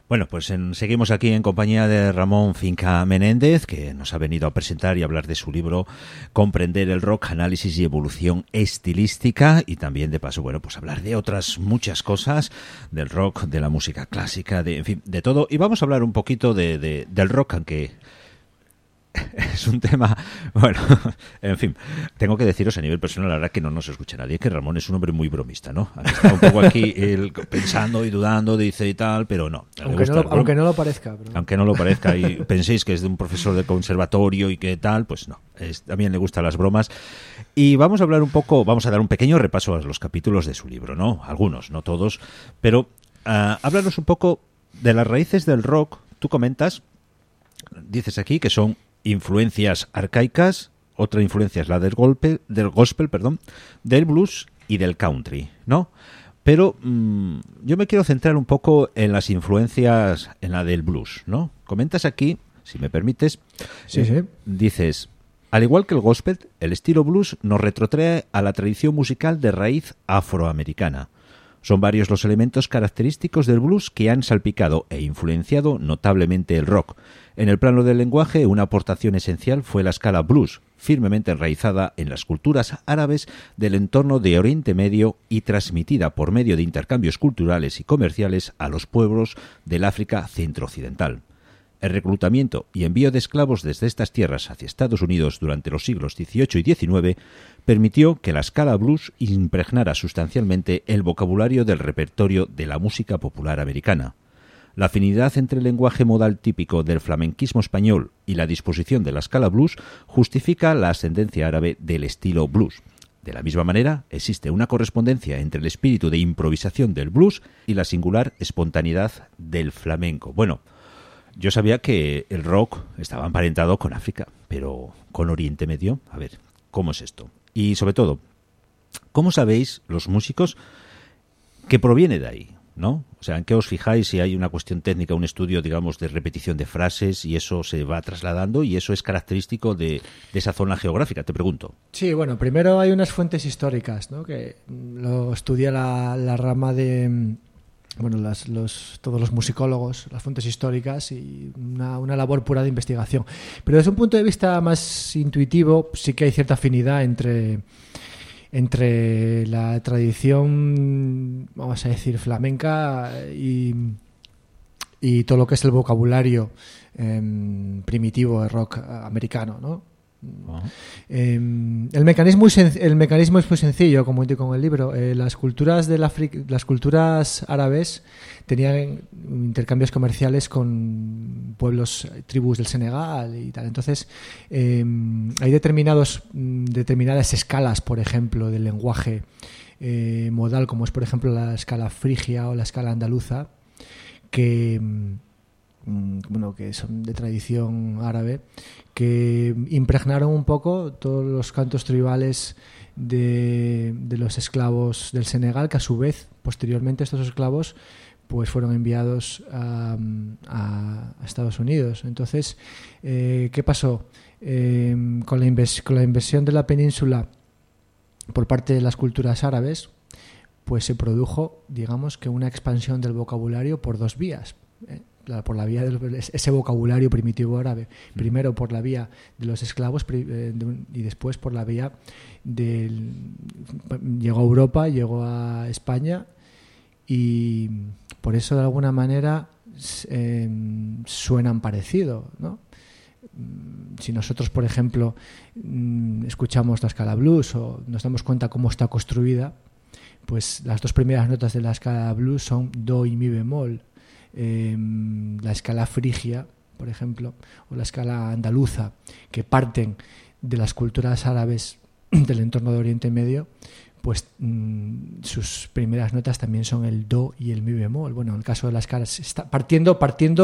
Bueno, pues seguimos aquí en compañía de Ramón Finca Menéndez, que nos ha venido a presentar y hablar de su libro Comprender el rock, análisis y evolución estilística, y también de paso, bueno, pues hablar de otras muchas cosas, del rock, de la música clásica, en fin, de todo. Y vamos a hablar un poquito del rock, aunque es un tema, bueno, en fin, tengo que deciros a nivel personal, la verdad que no nos escucha nadie, que Ramón es un hombre muy bromista, ¿no? Está un poco aquí él pensando y dudando, dice y tal, pero no. Aunque no lo parezca. Pero... Aunque no lo parezca y penséis que es de un profesor de conservatorio y que tal, pues no, también le gustan las bromas. Y vamos a hablar un poco, vamos a dar un pequeño repaso a los capítulos de su libro, ¿no? Algunos, no todos, pero háblanos un poco de las raíces del rock. Tú comentas, dices aquí que son influencias arcaicas, otra influencia es la del gospel, del blues y del country, ¿no? Pero yo me quiero centrar un poco en las influencias, en la del blues, ¿no? Comentas aquí, si me permites, sí. Dices, al igual que el gospel, el estilo blues nos retrotrae a la tradición musical de raíz afroamericana. Son varios los elementos característicos del blues que han salpicado e influenciado notablemente el rock. En el plano del lenguaje, una aportación esencial fue la escala blues, firmemente enraizada en las culturas árabes del entorno de Oriente Medio y transmitida por medio de intercambios culturales y comerciales a los pueblos del África centro-occidental. El reclutamiento y envío de esclavos desde estas tierras hacia Estados Unidos durante los siglos XVIII y XIX permitió que la escala blues impregnara sustancialmente el vocabulario del repertorio de la música popular americana. La afinidad entre el lenguaje modal típico del flamenquismo español y la disposición de la escala blues justifica la ascendencia árabe del estilo blues. De la misma manera, existe una correspondencia entre el espíritu de improvisación del blues y la singular espontaneidad del flamenco. Bueno, yo sabía que el rock estaba emparentado con África, pero ¿con Oriente Medio? A ver, ¿cómo es esto? Y sobre todo, ¿cómo sabéis los músicos que proviene de ahí? ¿No? O sea, ¿en qué os fijáis si hay una cuestión técnica, un estudio, digamos, de repetición de frases y eso se va trasladando y eso es característico de esa zona geográfica? Te pregunto. Sí, bueno, primero hay unas fuentes históricas, ¿no? Que lo estudia la rama de... Bueno, todos los musicólogos, las fuentes históricas y una labor pura de investigación. Pero desde un punto de vista más intuitivo, sí que hay cierta afinidad entre la tradición, vamos a decir, flamenca y todo lo que es el vocabulario primitivo de rock americano, ¿no? Uh-huh. El mecanismo es muy sencillo, como indico en el libro. Las culturas árabes tenían intercambios comerciales con pueblos, tribus del Senegal y tal. Entonces hay determinadas escalas, por ejemplo, del lenguaje modal, como es por ejemplo la escala frigia o la escala andaluza, que son de tradición árabe, que impregnaron un poco todos los cantos tribales de los esclavos del Senegal, que a su vez, posteriormente, estos esclavos pues fueron enviados a Estados Unidos. Entonces, ¿qué pasó? Con la invasión de la península por parte de las culturas árabes, pues se produjo, digamos, que una expansión del vocabulario por dos vías. Por la vía de ese vocabulario primitivo árabe, primero por la vía de los esclavos y después por la vía llegó a Europa, llegó a España, y por eso de alguna manera suenan parecido, ¿no? Si nosotros, por ejemplo, escuchamos la escala blues o nos damos cuenta cómo está construida, pues las dos primeras notas de la escala blues son do y mi bemol. La escala frigia, por ejemplo, o la escala andaluza, que parten de las culturas árabes del entorno de Oriente Medio, pues sus primeras notas también son el do y el mi bemol. Bueno, en el caso de la escala está partiendo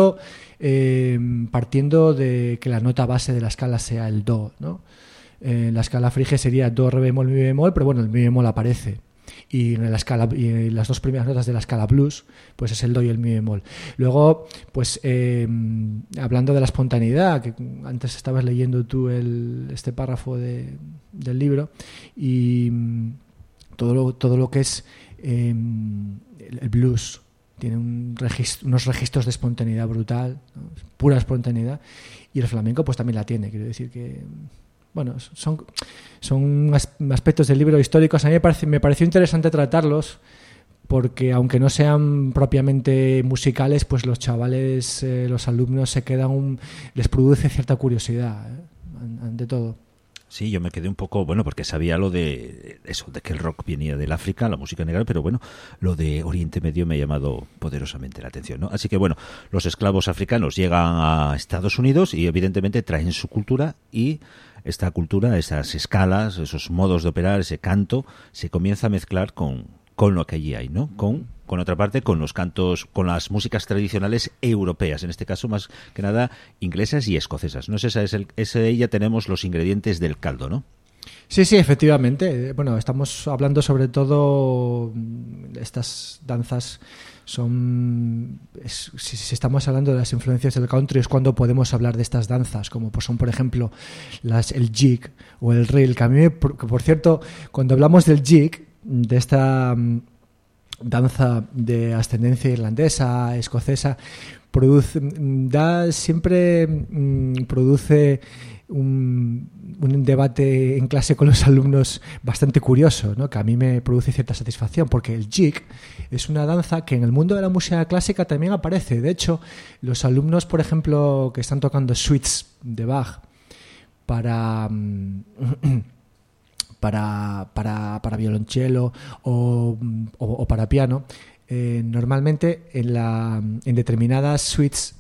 de que la nota base de la escala sea el do, ¿no? La escala frigia sería do, re bemol, mi bemol, pero bueno, el mi bemol aparece. Y en la escala, y las dos primeras notas de la escala blues, pues es el do y el mi bemol. Luego, pues hablando de la espontaneidad, que antes estabas leyendo tú este párrafo del libro, y todo lo que es el blues tiene unos registros de espontaneidad brutal, ¿no? Pura espontaneidad, y el flamenco pues también la tiene. Quiero decir que, bueno, son aspectos del libro históricos. A mí me pareció interesante tratarlos, porque aunque no sean propiamente musicales, pues los chavales, los alumnos les produce cierta curiosidad, ante todo. Sí, yo me quedé un poco, bueno, porque sabía lo de eso, de que el rock venía del África, la música negra, pero bueno, lo de Oriente Medio me ha llamado poderosamente la atención, ¿no? Así que bueno, los esclavos africanos llegan a Estados Unidos y evidentemente traen su cultura, y esta cultura, esas escalas, esos modos de operar, ese canto, se comienza a mezclar con lo que allí hay, ¿no? Con otra parte, con los cantos, con las músicas tradicionales europeas, en este caso más que nada inglesas y escocesas. No sé, ahí ya tenemos los ingredientes del caldo, ¿no? Sí, efectivamente. Bueno, estamos hablando sobre todo, estas danzas si estamos hablando de las influencias del country, es cuando podemos hablar de estas danzas, como pues son, por ejemplo, el jig o el reel, que por cierto, cuando hablamos del jig, de esta danza de ascendencia irlandesa, escocesa, produce un debate en clase con los alumnos bastante curioso, ¿no? Que a mí me produce cierta satisfacción, porque el jig es una danza que en el mundo de la música clásica también aparece. De hecho, los alumnos, por ejemplo, que están tocando suites de Bach para violonchelo o para piano, normalmente en determinadas suites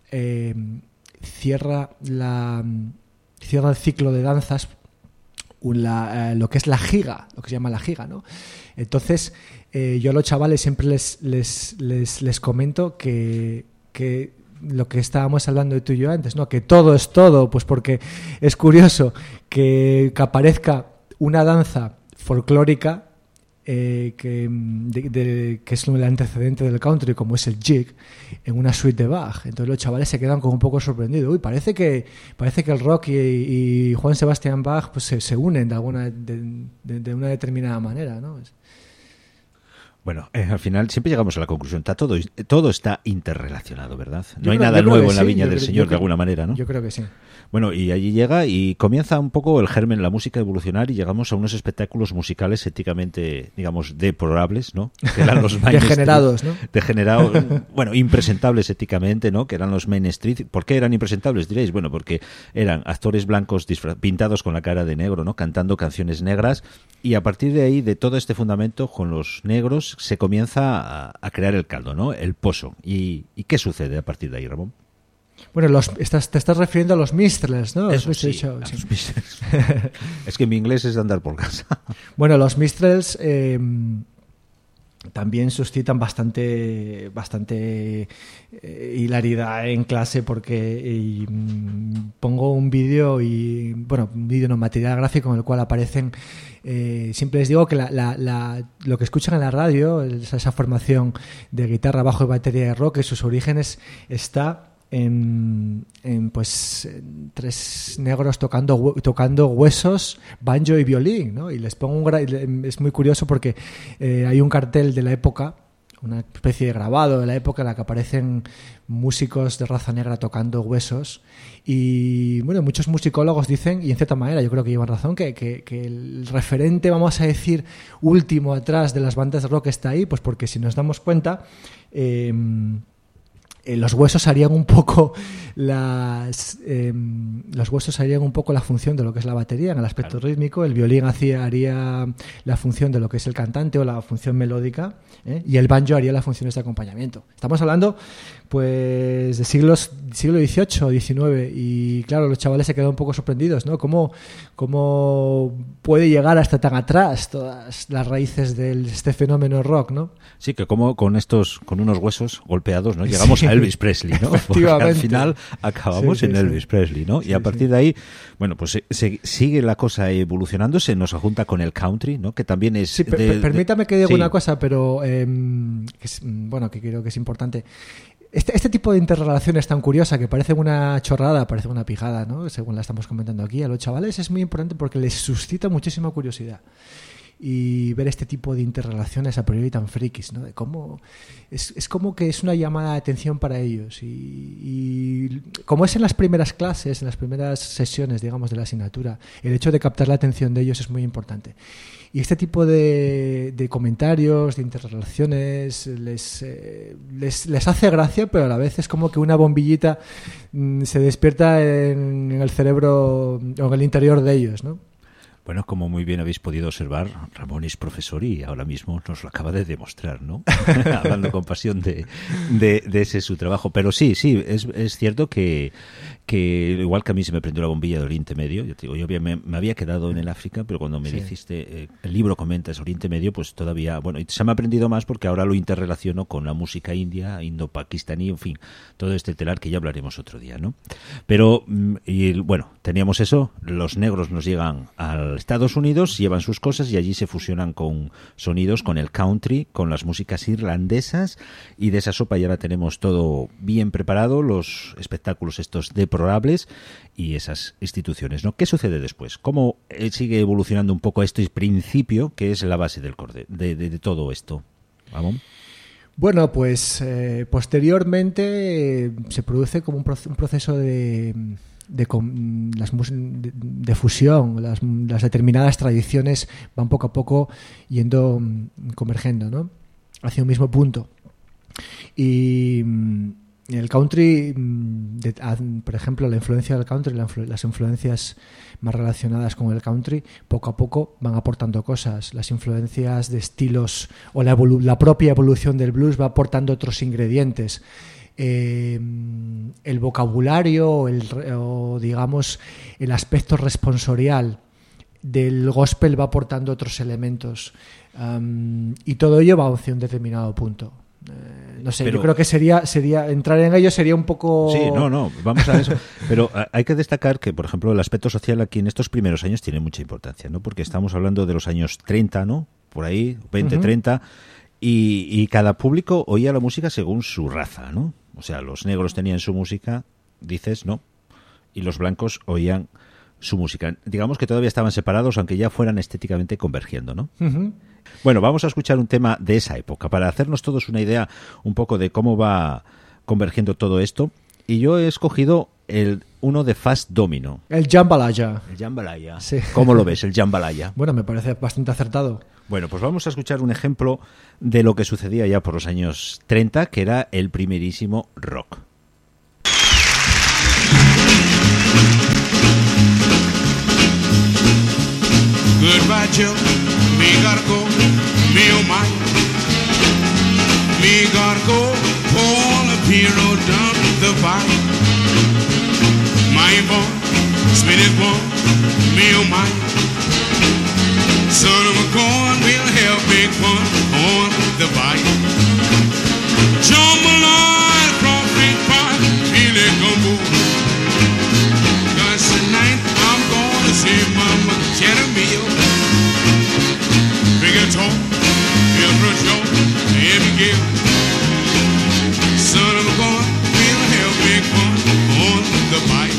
cierra el ciclo de danzas lo que es la giga, lo que se llama la giga, ¿no? Entonces yo a los chavales siempre les comento que lo que estábamos hablando de tú y yo antes, ¿no? Que todo es todo, pues porque es curioso que aparezca una danza folclórica que es el antecedente del country, como es el jig, en una suite de Bach. Entonces los chavales se quedan como un poco sorprendidos. Uy, parece que el rock y Juan Sebastián Bach pues se unen de una determinada manera, ¿no? Bueno, al final siempre llegamos a la conclusión, todo está interrelacionado, ¿verdad? No hay nada nuevo en la viña del Señor, de alguna manera, ¿no? Yo creo que sí. Bueno, y allí llega y comienza un poco el germen, la música, a evolucionar, y llegamos a unos espectáculos musicales éticamente, digamos, deplorables, ¿no? Que eran los degenerados, ¿no? Degenerados, bueno, impresentables éticamente, ¿no? Que eran los Main Street. ¿Por qué eran impresentables, diréis? Bueno, porque eran actores blancos pintados con la cara de negro, ¿no? Cantando canciones negras, y a partir de ahí, de todo este fundamento, con los negros, se comienza a crear el caldo, ¿no? El pozo. ¿Y qué sucede a partir de ahí, Ramón? Bueno, te estás refiriendo a los minstrels, ¿no? Eso sí, a los minstrels. Es que mi inglés es de andar por casa. Bueno, los minstrels también suscitan bastante hilaridad en clase, porque pongo un vídeo material gráfico en el cual aparecen, siempre les digo que lo que escuchan en la radio, esa formación de guitarra, bajo y batería de rock, que sus orígenes está en tres negros tocando huesos, banjo y violín, ¿no? Y les pongo es muy curioso porque hay un cartel de la época, una especie de grabado de la época en la que aparecen músicos de raza negra tocando huesos, y bueno, muchos musicólogos dicen, y en cierta manera yo creo que llevan razón, que el referente, vamos a decir, último atrás de las bandas de rock está ahí, pues porque si nos damos cuenta, los huesos harían un poco la función de lo que es la batería en el aspecto rítmico, el violín haría la función de lo que es el cantante o la función melódica, y el banjo haría las funciones de acompañamiento. Estamos hablando pues de siglo XVIII, XIX, y claro, los chavales se quedan un poco sorprendidos, ¿no? ¿Cómo puede llegar hasta tan atrás todas las raíces de este fenómeno rock, ¿no? Sí, que como con unos huesos golpeados, ¿no? Llegamos a Elvis Presley, ¿no? Porque al final acabamos en Elvis Presley, ¿no? Y a partir de ahí, bueno, pues sigue la cosa evolucionando, se nos junta con el country, ¿no? Que también es... Sí, permítame que diga una cosa, pero que creo que es importante. Este tipo de interrelación es tan curiosa, que parece una chorrada, parece una pijada, ¿no? Según la estamos comentando aquí, a los chavales es muy importante porque les suscita muchísima curiosidad. y ver este tipo de interrelaciones a priori tan frikis, ¿no? De cómo es como que es una llamada de atención para ellos y como es en las primeras clases, en las primeras sesiones, digamos, de la asignatura, el hecho de captar la atención de ellos es muy importante. Y este tipo de comentarios, de interrelaciones, les hace gracia, pero a la vez es como que una bombillita se despierta en el cerebro o en el interior de ellos, ¿no? Bueno, como muy bien habéis podido observar, Ramón es profesor y ahora mismo nos lo acaba de demostrar, ¿no? Hablando con pasión de ese su trabajo. Pero sí, es cierto que igual que a mí se me prendió la bombilla de Oriente Medio, yo me había quedado en el África, pero cuando me dijiste, el libro comentas Oriente Medio, pues todavía, bueno, y se me ha aprendido más porque ahora lo interrelaciono con la música india, indo-pakistaní, en fin, todo este telar que ya hablaremos otro día, ¿no? Pero, y bueno, teníamos eso, los negros nos llegan al Estados Unidos, llevan sus cosas y allí se fusionan con sonidos, con el country, con las músicas irlandesas, y de esa sopa ya la tenemos todo bien preparado, los espectáculos estos deplorables y esas instituciones, ¿no? ¿Qué sucede después? ¿Cómo sigue evolucionando un poco este principio que es la base del de todo esto? ¿Vamos? Bueno, pues posteriormente se produce como un proceso de fusión, las determinadas tradiciones van poco a poco yendo convergiendo, ¿no? Hacia un mismo punto. Y el country, por ejemplo, la influencia del country, las influencias más relacionadas con el country, poco a poco van aportando cosas. Las influencias de estilos o la propia evolución del blues va aportando otros ingredientes. El vocabulario o digamos el aspecto responsorial del gospel va aportando otros elementos, y todo ello va hacia un determinado punto. No sé, pero yo creo que sería entrar en ello sería un poco... Sí, no, vamos a eso. Pero hay que destacar que, por ejemplo, el aspecto social aquí en estos primeros años tiene mucha importancia, ¿no? Porque estamos hablando de los años 30, ¿no? Por ahí, 20, 30, y cada público oía la música según su raza, ¿no? O sea, los negros tenían su música, dices, ¿no? Y los blancos oían su música. Digamos que todavía estaban separados, aunque ya fueran estéticamente convergiendo, ¿no? Uh-huh. Bueno, vamos a escuchar un tema de esa época, para hacernos todos una idea un poco de cómo va convergiendo todo esto. Y yo he escogido uno de Fats Domino. El Jambalaya. El Jambalaya. Sí. ¿Cómo lo ves, el Jambalaya? Bueno, me parece bastante acertado. Bueno, pues vamos a escuchar un ejemplo de lo que sucedía ya por los años 30, que era el primerísimo rock. Goodbye, Joe. Me gotta go. Me oh my. Me gotta go. Pull a hero down the vine. My boy, spin it one. Me oh my. Son of a corn will have big fun on the bike. Jambalaya, crawfish pie, feel it gumbo. 'Cause tonight I'm gonna see Mama Jeremiah. Big and tall, he'll brush your every gill. Son of a corn will have big fun on the bike.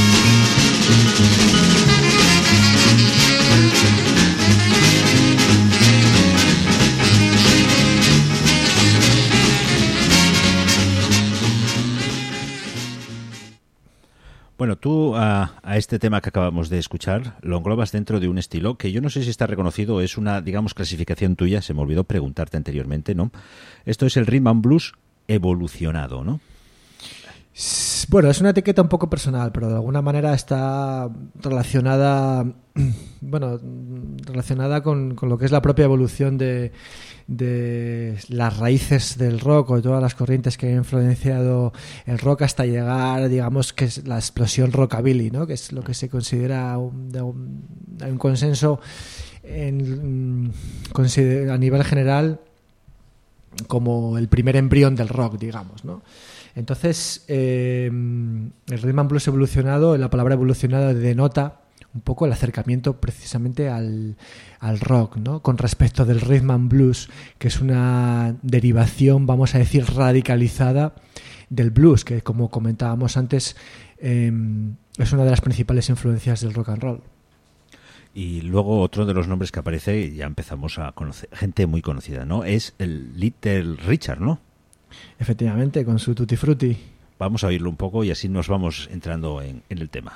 Bueno, tú a este tema que acabamos de escuchar lo englobas dentro de un estilo que yo no sé si está reconocido, es una, digamos, clasificación tuya, se me olvidó preguntarte anteriormente, ¿no? Esto es el rhythm and blues evolucionado, ¿no? Bueno, es una etiqueta un poco personal, pero de alguna manera está relacionada, bueno, relacionada con lo que es la propia evolución de las raíces del rock o de todas las corrientes que han influenciado el rock hasta llegar, digamos, que es la explosión rockabilly, ¿no? Que es lo que se considera un consenso a nivel general como el primer embrión del rock, digamos, ¿no? Entonces, el rhythm and blues evolucionado, la palabra evolucionado denota un poco el acercamiento precisamente al rock, ¿no? Con respecto del rhythm and blues, que es una derivación, vamos a decir, radicalizada del blues, que como comentábamos antes, es una de las principales influencias del rock and roll. Y luego otro de los nombres que aparece, ya empezamos a conocer, gente muy conocida, ¿no? Es el Little Richard, ¿no? Efectivamente, con su Tutti Frutti. Vamos a oírlo un poco y así nos vamos entrando en el tema.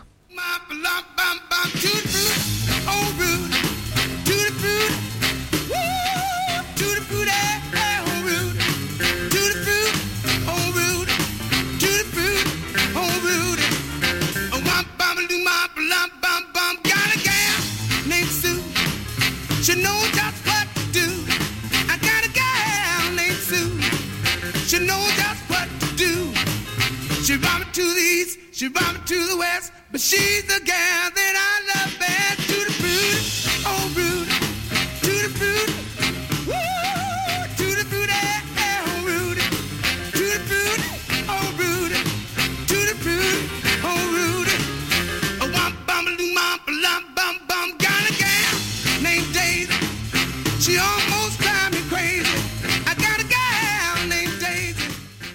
She knows just what to do. I got a gal named Sue. She knows just what to do. She brought me to the east, she brought me to the west, but she's the gal that I love best. To the fruit, oh rude, to the fruit, woo, to the fruit, oh rude, to the fruit, oh rude, to the fruit, oh rude. Oh, womp bum doo mom bum bum bum, got a gal named Daisy. She almost drives me crazy. I got a gal named Daisy.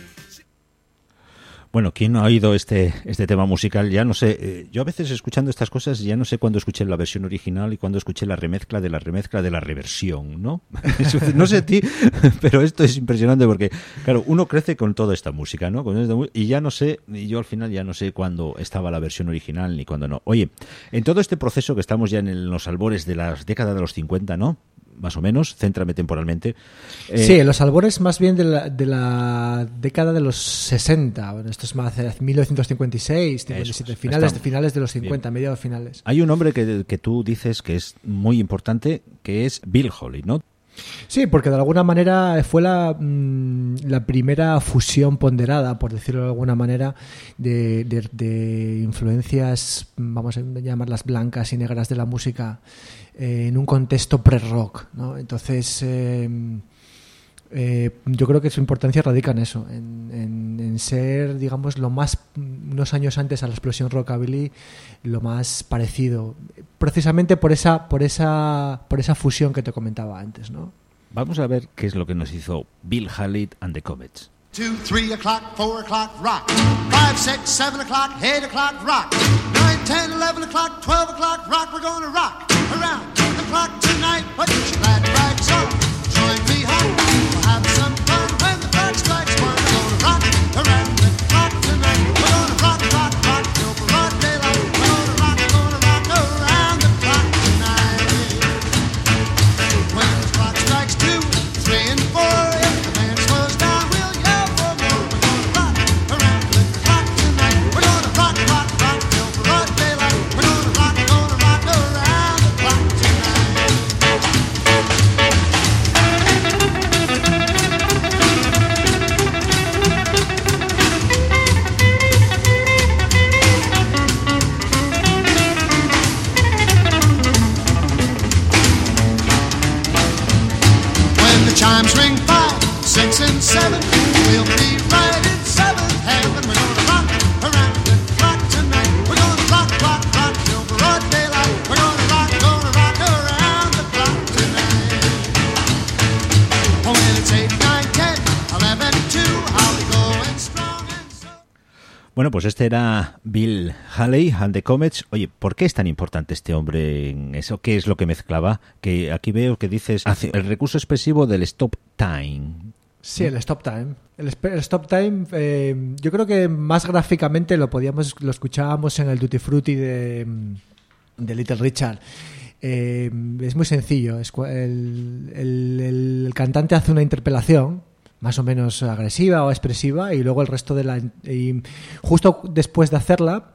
Bueno, ¿quién no ha oído este tema musical? Ya no sé, yo a veces escuchando estas cosas ya no sé cuándo escuché la versión original y cuándo escuché la remezcla de la reversión, ¿no? No sé a ti, pero esto es impresionante porque, claro, uno crece con toda esta música, ¿no? Y ya no sé, y yo al final ya no sé cuándo estaba la versión original ni cuándo no. Oye, en todo este proceso que estamos ya en los albores de la década de los 50, ¿no? Más o menos, céntrame temporalmente. Sí, en los albores más bien de la década de los 60. Bueno, esto es más 1956, 57, finales de los 50, bien. Mediados finales. Hay un hombre que tú dices que es muy importante, que es Bill Haley, ¿no? Sí, porque de alguna manera fue la primera fusión ponderada, por decirlo de alguna manera, de influencias, vamos a llamarlas blancas y negras de la música en un contexto pre-rock, ¿no? Entonces, yo creo que su importancia radica en eso, en ser, digamos, lo más, unos años antes a la explosión rockabilly, lo más parecido, precisamente por esa fusión que te comentaba antes, ¿no? Vamos a ver qué es lo que nos hizo Bill Haley and the Comets. 2, 3 o'clock, 4 o'clock, rock. 5, 6, 7 o'clock, 8 o'clock, rock. 9, 10, 11 o'clock, 12 o'clock, rock. We're gonna rock around the clock tonight. Put your glad rags on, join me home. We'll have some fun when the clock strikes 1. We're gonna rock around the clock tonight. We're gonna rock, rock, rock till broad daylight. We're gonna rock around the clock tonight. When the clock strikes 2, 3 and 4, if the man slows down, we'll yell for more. We're gonna rock around the clock tonight. We're gonna rock, rock, rock till broad daylight. We're gonna rock around the clock tonight. When the chimes ring 5, 6 and 7, we'll be right in 7th heaven. We're gonna rock around the clock tonight. We're gonna rock, rock, rock till broad daylight. We're gonna rock around the clock tonight. Oh, when it's 8, 9, 10, 11, 2, I'll be going strong and so. Bueno, pues este era Bill Haley and the Comets. Oye, ¿por qué es tan importante este hombre en eso? ¿Qué es lo que mezclaba? Que aquí veo que dices el recurso expresivo del stop time. Sí, el stop time. El stop time, yo creo que más gráficamente lo escuchábamos en el Tutti Frutti de Little Richard. Es muy sencillo. El cantante hace una interpelación más o menos agresiva o expresiva y luego el resto y justo después de hacerla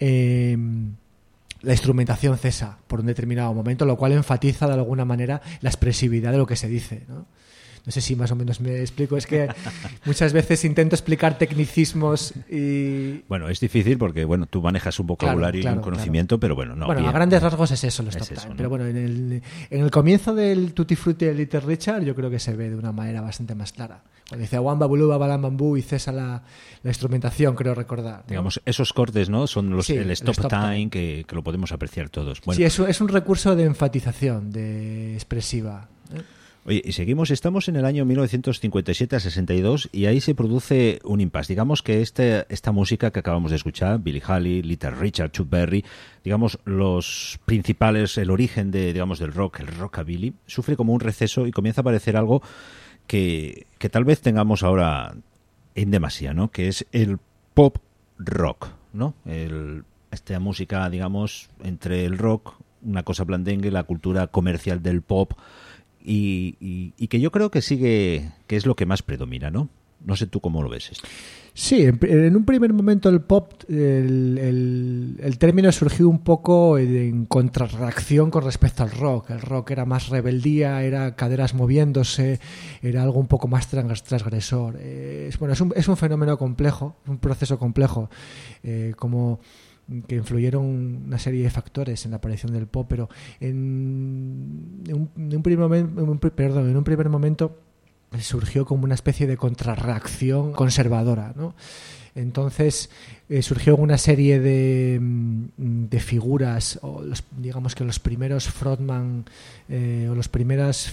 la instrumentación cesa por un determinado momento, lo cual enfatiza de alguna manera la expresividad de lo que se dice, ¿no? No sé si más o menos me explico. Es que muchas veces intento explicar tecnicismos y... Bueno, es difícil porque bueno, tú manejas un vocabulario y un conocimiento, pero bueno, no. Bueno, bien, a grandes rasgos es eso, el stop time. ¿No? Pero bueno, en el comienzo del Tutti Frutti de Little Richard yo creo que se ve de una manera bastante más clara. Cuando dice Wamba Bulu, Babalam Bambú y cesa la instrumentación, creo recordar, ¿no? Digamos, esos cortes, ¿no? Son el stop time que lo podemos apreciar todos. Bueno, sí, eso es un recurso de enfatización, de expresiva, ¿eh? Oye, y seguimos, estamos en el año 1957 a 62 y ahí se produce un impasse. Digamos que esta música que acabamos de escuchar, Billy Haley, Little Richard, Chuck Berry, digamos los principales, el origen del rock, el rockabilly, sufre como un receso y comienza a aparecer algo que tal vez tengamos ahora en demasía, ¿no? Que es el pop rock, ¿no? Esta música, digamos, entre el rock, una cosa blandengue, la cultura comercial del pop. Y que yo creo que que es lo que más predomina, ¿no? No sé tú cómo lo ves esto. Sí, en un primer momento el pop, el término surgió un poco en contrarreacción con respecto al rock. El rock era más rebeldía, era caderas moviéndose, era algo un poco más transgresor. Es un fenómeno complejo, un proceso complejo, como que influyeron una serie de factores en la aparición del pop, pero en un primer momento surgió como una especie de contrarreacción conservadora, ¿no? Entonces surgió una serie de figuras, o digamos que los primeros frontman o los primeros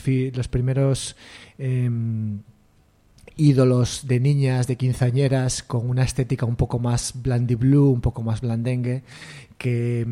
ídolos de niñas, de quinceañeras, con una estética un poco más blandiblue, un poco más blandengue, que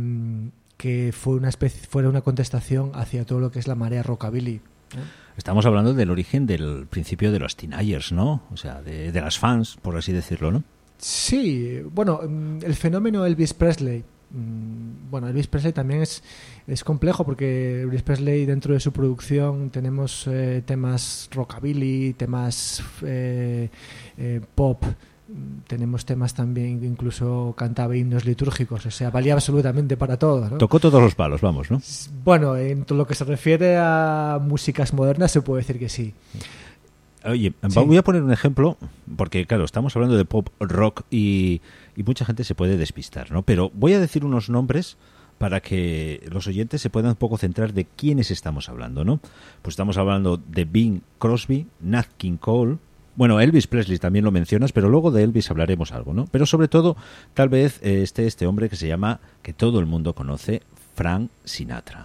fuera una contestación hacia todo lo que es la marea rockabilly. Estamos hablando del origen del principio de los teenagers, ¿no? O sea, de las fans, por así decirlo, ¿no? Sí, bueno, el fenómeno Elvis Presley. Bueno, Elvis Presley también es complejo porque Elvis Presley, dentro de su producción tenemos temas rockabilly, temas pop, tenemos temas también, incluso cantaba himnos litúrgicos, o sea, valía absolutamente para todo, ¿no? Tocó todos los palos, vamos, ¿no? Bueno, en todo lo que se refiere a músicas modernas se puede decir que sí. Oye, voy a poner un ejemplo, porque claro, estamos hablando de pop rock y mucha gente se puede despistar, ¿no? Pero voy a decir unos nombres para que los oyentes se puedan un poco centrar de quiénes estamos hablando, ¿no? Pues estamos hablando de Bing Crosby, Nat King Cole, bueno, Elvis Presley también lo mencionas, pero luego de Elvis hablaremos algo, ¿no? Pero sobre todo, tal vez este hombre que se llama, que todo el mundo conoce, Frank Sinatra.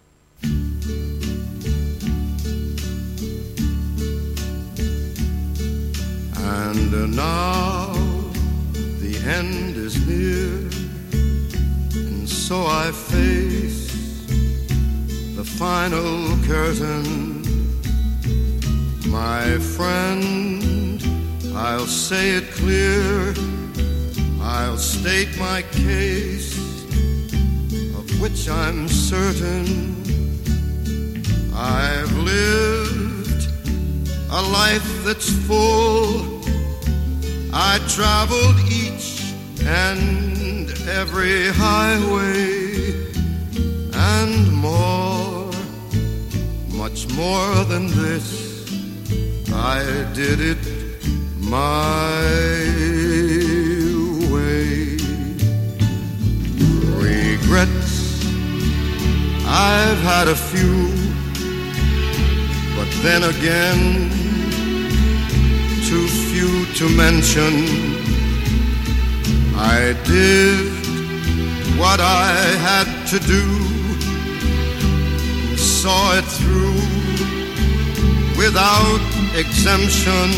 And now the end is near, and so I face the final curtain. My friend, I'll say it clear, I'll state my case, of which I'm certain. I've lived a life that's full, I traveled each and every highway, and more, much more than this, I did it my way. Regrets, I've had a few, but then again, too few to mention. I did what I had to do, saw it through without exemption.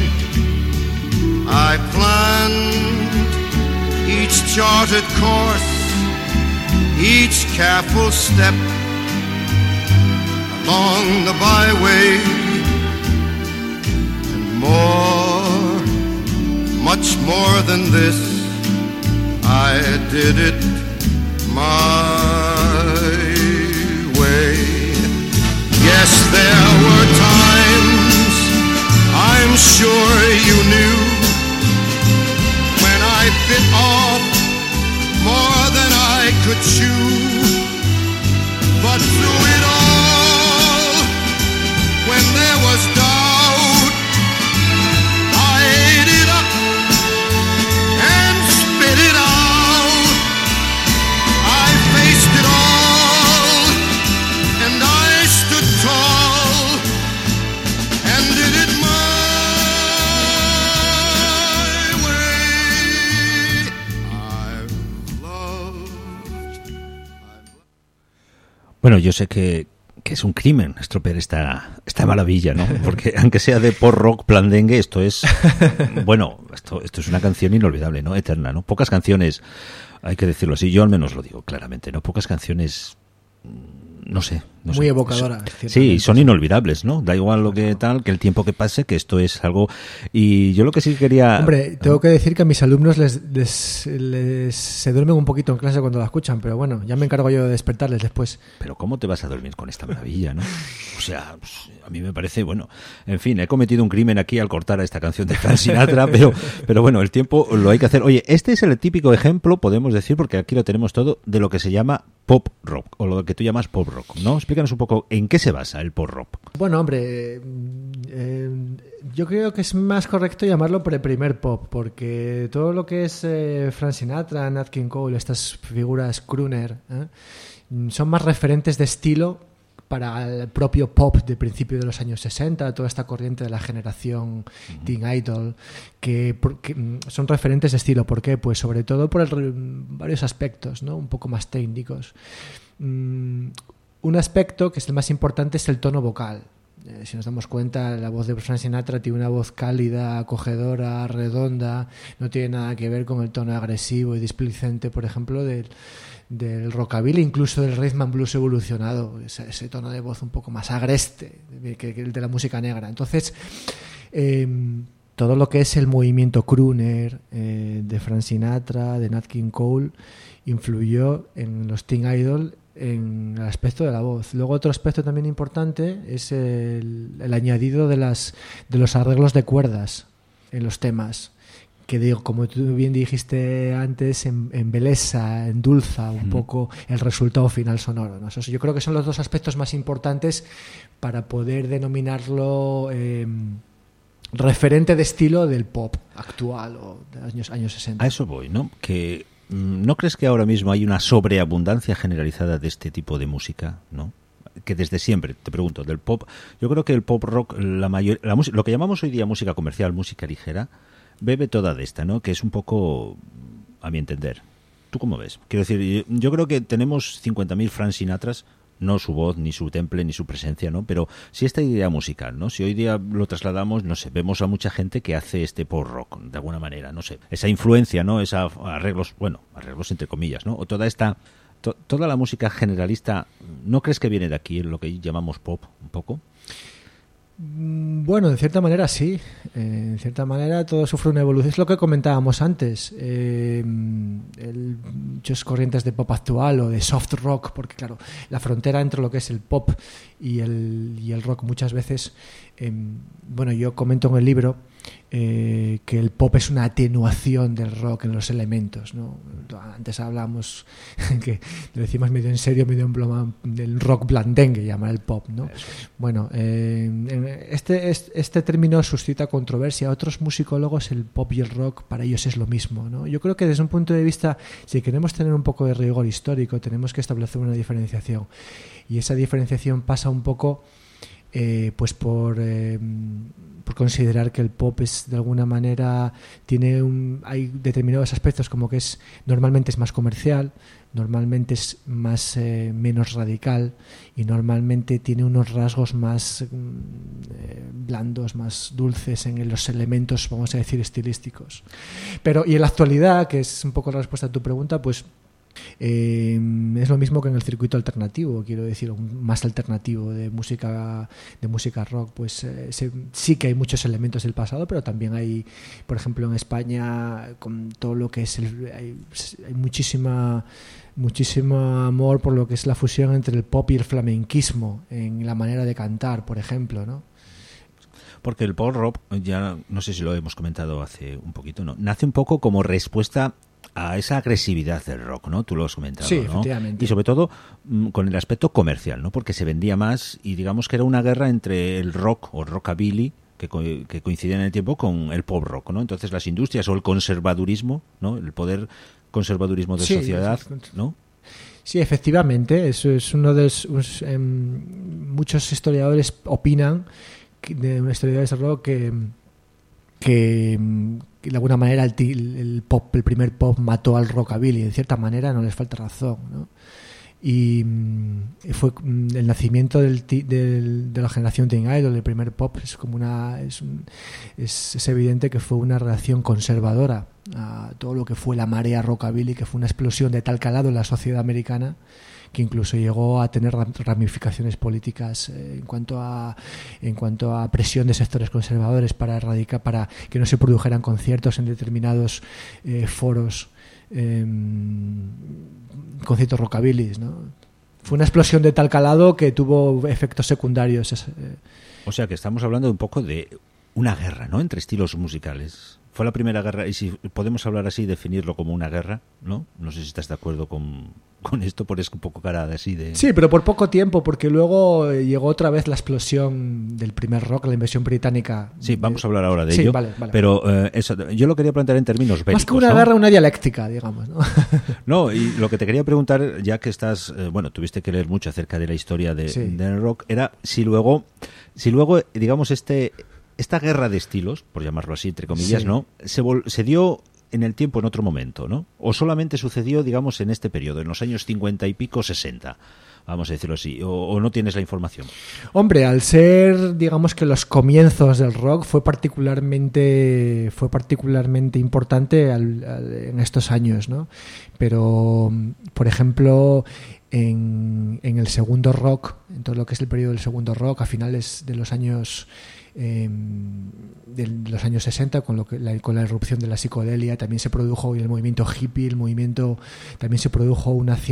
I planned each charted course, each careful step along the byway, and more, much more than this, I did it my way. Yes, there were times, I'm sure you knew, when I bit off more than I could chew. But through it all, when there was doubt, I ate it up and spit it out. I faced it all, and I stood tall, and did it my way. I've loved. Bueno, yo sé que que es un crimen estropear esta maravilla, ¿no? Porque aunque sea de pop rock blandengue, esto es, bueno, esto es una canción inolvidable, ¿no? Eterna, ¿no? Pocas canciones, hay que decirlo así, yo al menos lo digo claramente, ¿no? Pocas canciones, no sé. Muy evocadora. Sí, son inolvidables, ¿no? Da igual lo que tal, que el tiempo que pase, que esto es algo... Y yo lo que sí quería... Hombre, tengo que decir que a mis alumnos les se duermen un poquito en clase cuando la escuchan, pero bueno, ya me encargo yo de despertarles después. Pero ¿cómo te vas a dormir con esta maravilla, no? O sea, a mí me parece, bueno, en fin, he cometido un crimen aquí al cortar a esta canción de Frank Sinatra, pero bueno, el tiempo lo hay que hacer. Oye, este es el típico ejemplo, podemos decir, porque aquí lo tenemos todo, de lo que se llama pop rock, o lo que tú llamas pop rock, ¿no? Explícanos un poco en qué se basa el pop rock. Bueno, hombre, yo creo que es más correcto llamarlo primer pop, porque todo lo que es Frank Sinatra, Nat King Cole, estas figuras crooner, son más referentes de estilo para el propio pop de principio de los años 60, toda esta corriente de la generación Teen Idol, que son referentes de estilo. ¿Por qué? Pues sobre todo por varios aspectos, ¿no? Un poco más técnicos. Un aspecto que es el más importante es el tono vocal. Si nos damos cuenta, la voz de Frank Sinatra tiene una voz cálida, acogedora, redonda, no tiene nada que ver con el tono agresivo y displicente, por ejemplo, del rockabilly, incluso del rhythm and blues evolucionado, ese tono de voz un poco más agreste que el de la música negra. Entonces, todo lo que es el movimiento crooner de Frank Sinatra, de Nat King Cole, influyó en los Teen Idol en el aspecto de la voz. Luego otro aspecto también importante es el añadido de los arreglos de cuerdas en los temas, que digo, como tú bien dijiste antes, embelesa, endulza un poco el resultado final sonoro, ¿no? Eso yo creo que son los dos aspectos más importantes para poder denominarlo referente de estilo del pop actual o de los años 60. A eso voy, ¿no? Que ¿no crees que ahora mismo hay una sobreabundancia generalizada de este tipo de música, ¿no? Que desde siempre, te pregunto, del pop, yo creo que el pop rock, lo que llamamos hoy día música comercial, música ligera, bebe toda de esta, ¿no? Que es un poco, a mi entender. ¿Tú cómo ves? Quiero decir, yo creo que tenemos 50.000 Frank Sinatras, no su voz, ni su temple, ni su presencia, ¿no? Pero si esta idea musical, ¿no? Si hoy día lo trasladamos, no sé, vemos a mucha gente que hace este pop rock, de alguna manera, no sé. Esa influencia, ¿no? Esa arreglos entre comillas, ¿no? O toda toda la música generalista, ¿no crees que viene de aquí, lo que llamamos pop, un poco? Bueno, en cierta manera sí. En cierta manera todo sufre una evolución. Es lo que comentábamos antes. Muchas corrientes de pop actual o de soft rock, porque claro, la frontera entre lo que es el pop y el rock muchas veces... bueno, yo comento en el libro que el pop es una atenuación del rock en los elementos, ¿no? Antes hablábamos que lo decimos medio en serio, medio en broma, del rock blandengue, llamar el pop, ¿no? Bueno, este término suscita controversia. A otros musicólogos el pop y el rock para ellos es lo mismo, ¿no? Yo creo que desde un punto de vista, si queremos tener un poco de rigor histórico, tenemos que establecer una diferenciación, y esa diferenciación pasa un poco pues por considerar que el pop es de alguna manera hay determinados aspectos, como que normalmente es más comercial, normalmente es más menos radical, y normalmente tiene unos rasgos más blandos, más dulces en los elementos, vamos a decir, estilísticos. Pero y en la actualidad, que es un poco la respuesta a tu pregunta, pues es lo mismo que en el circuito alternativo, quiero decir, más alternativo de música rock, pues sí que hay muchos elementos del pasado, pero también hay, por ejemplo, en España, con todo lo que es hay muchísimo amor por lo que es la fusión entre el pop y el flamenquismo en la manera de cantar, por ejemplo, ¿no? Porque el pop rock, ya no sé si lo hemos comentado hace un poquito, ¿no? Nace un poco como respuesta a esa agresividad del rock, ¿no? Tú lo has comentado, sí, ¿no? Efectivamente. Y sobre todo con el aspecto comercial, ¿no? Porque se vendía más, y digamos que era una guerra entre el rock o rockabilly, que coincidía en el tiempo, con el pop rock, ¿no? Entonces las industrias o el conservadurismo, ¿no? El poder conservadurismo de sociedad, ¿no? Sí, efectivamente. Eso es uno de muchos historiadores opinan, historiadores de rock, que de alguna manera el primer pop mató al rockabilly. En cierta manera no les falta razón, ¿no? y fue el nacimiento de la generación Teen Idol, el primer pop. Es como es evidente que fue una reacción conservadora a todo lo que fue la marea rockabilly, que fue una explosión de tal calado en la sociedad americana que incluso llegó a tener ramificaciones políticas en cuanto a presión de sectores conservadores para que no se produjeran conciertos en determinados foros, conciertos rockabillys, ¿no? Fue una explosión de tal calado que tuvo efectos secundarios. O sea que estamos hablando un poco de una guerra, ¿no?, entre estilos musicales. Fue la primera guerra, y si podemos hablar así, definirlo como una guerra, ¿no? No sé si estás de acuerdo con esto, pones un poco cara de así de... Sí, pero por poco tiempo, porque luego llegó otra vez la explosión del primer rock, la invasión británica. Sí, vamos a hablar ahora de ello. Vale. Pero yo lo quería plantear en términos bélicos. Más que una guerra, una dialéctica, digamos, ¿no? No, y lo que te quería preguntar, ya que estás... tuviste que leer mucho acerca de la historia del rock, era si luego digamos, esta guerra de estilos, por llamarlo así, entre comillas, ¿no?, se dio en el tiempo en otro momento, ¿no? O solamente sucedió, digamos, en este periodo, en los años 50 y pico, 60, vamos a decirlo así, o no tienes la información. Hombre, al ser, digamos, que los comienzos del rock fue particularmente importante en estos años, ¿no? Pero, por ejemplo, en el segundo rock, en todo lo que es el periodo del segundo rock, a finales de los años 60, con la irrupción de la psicodelia, también se produjo el movimiento hippie, también se produjo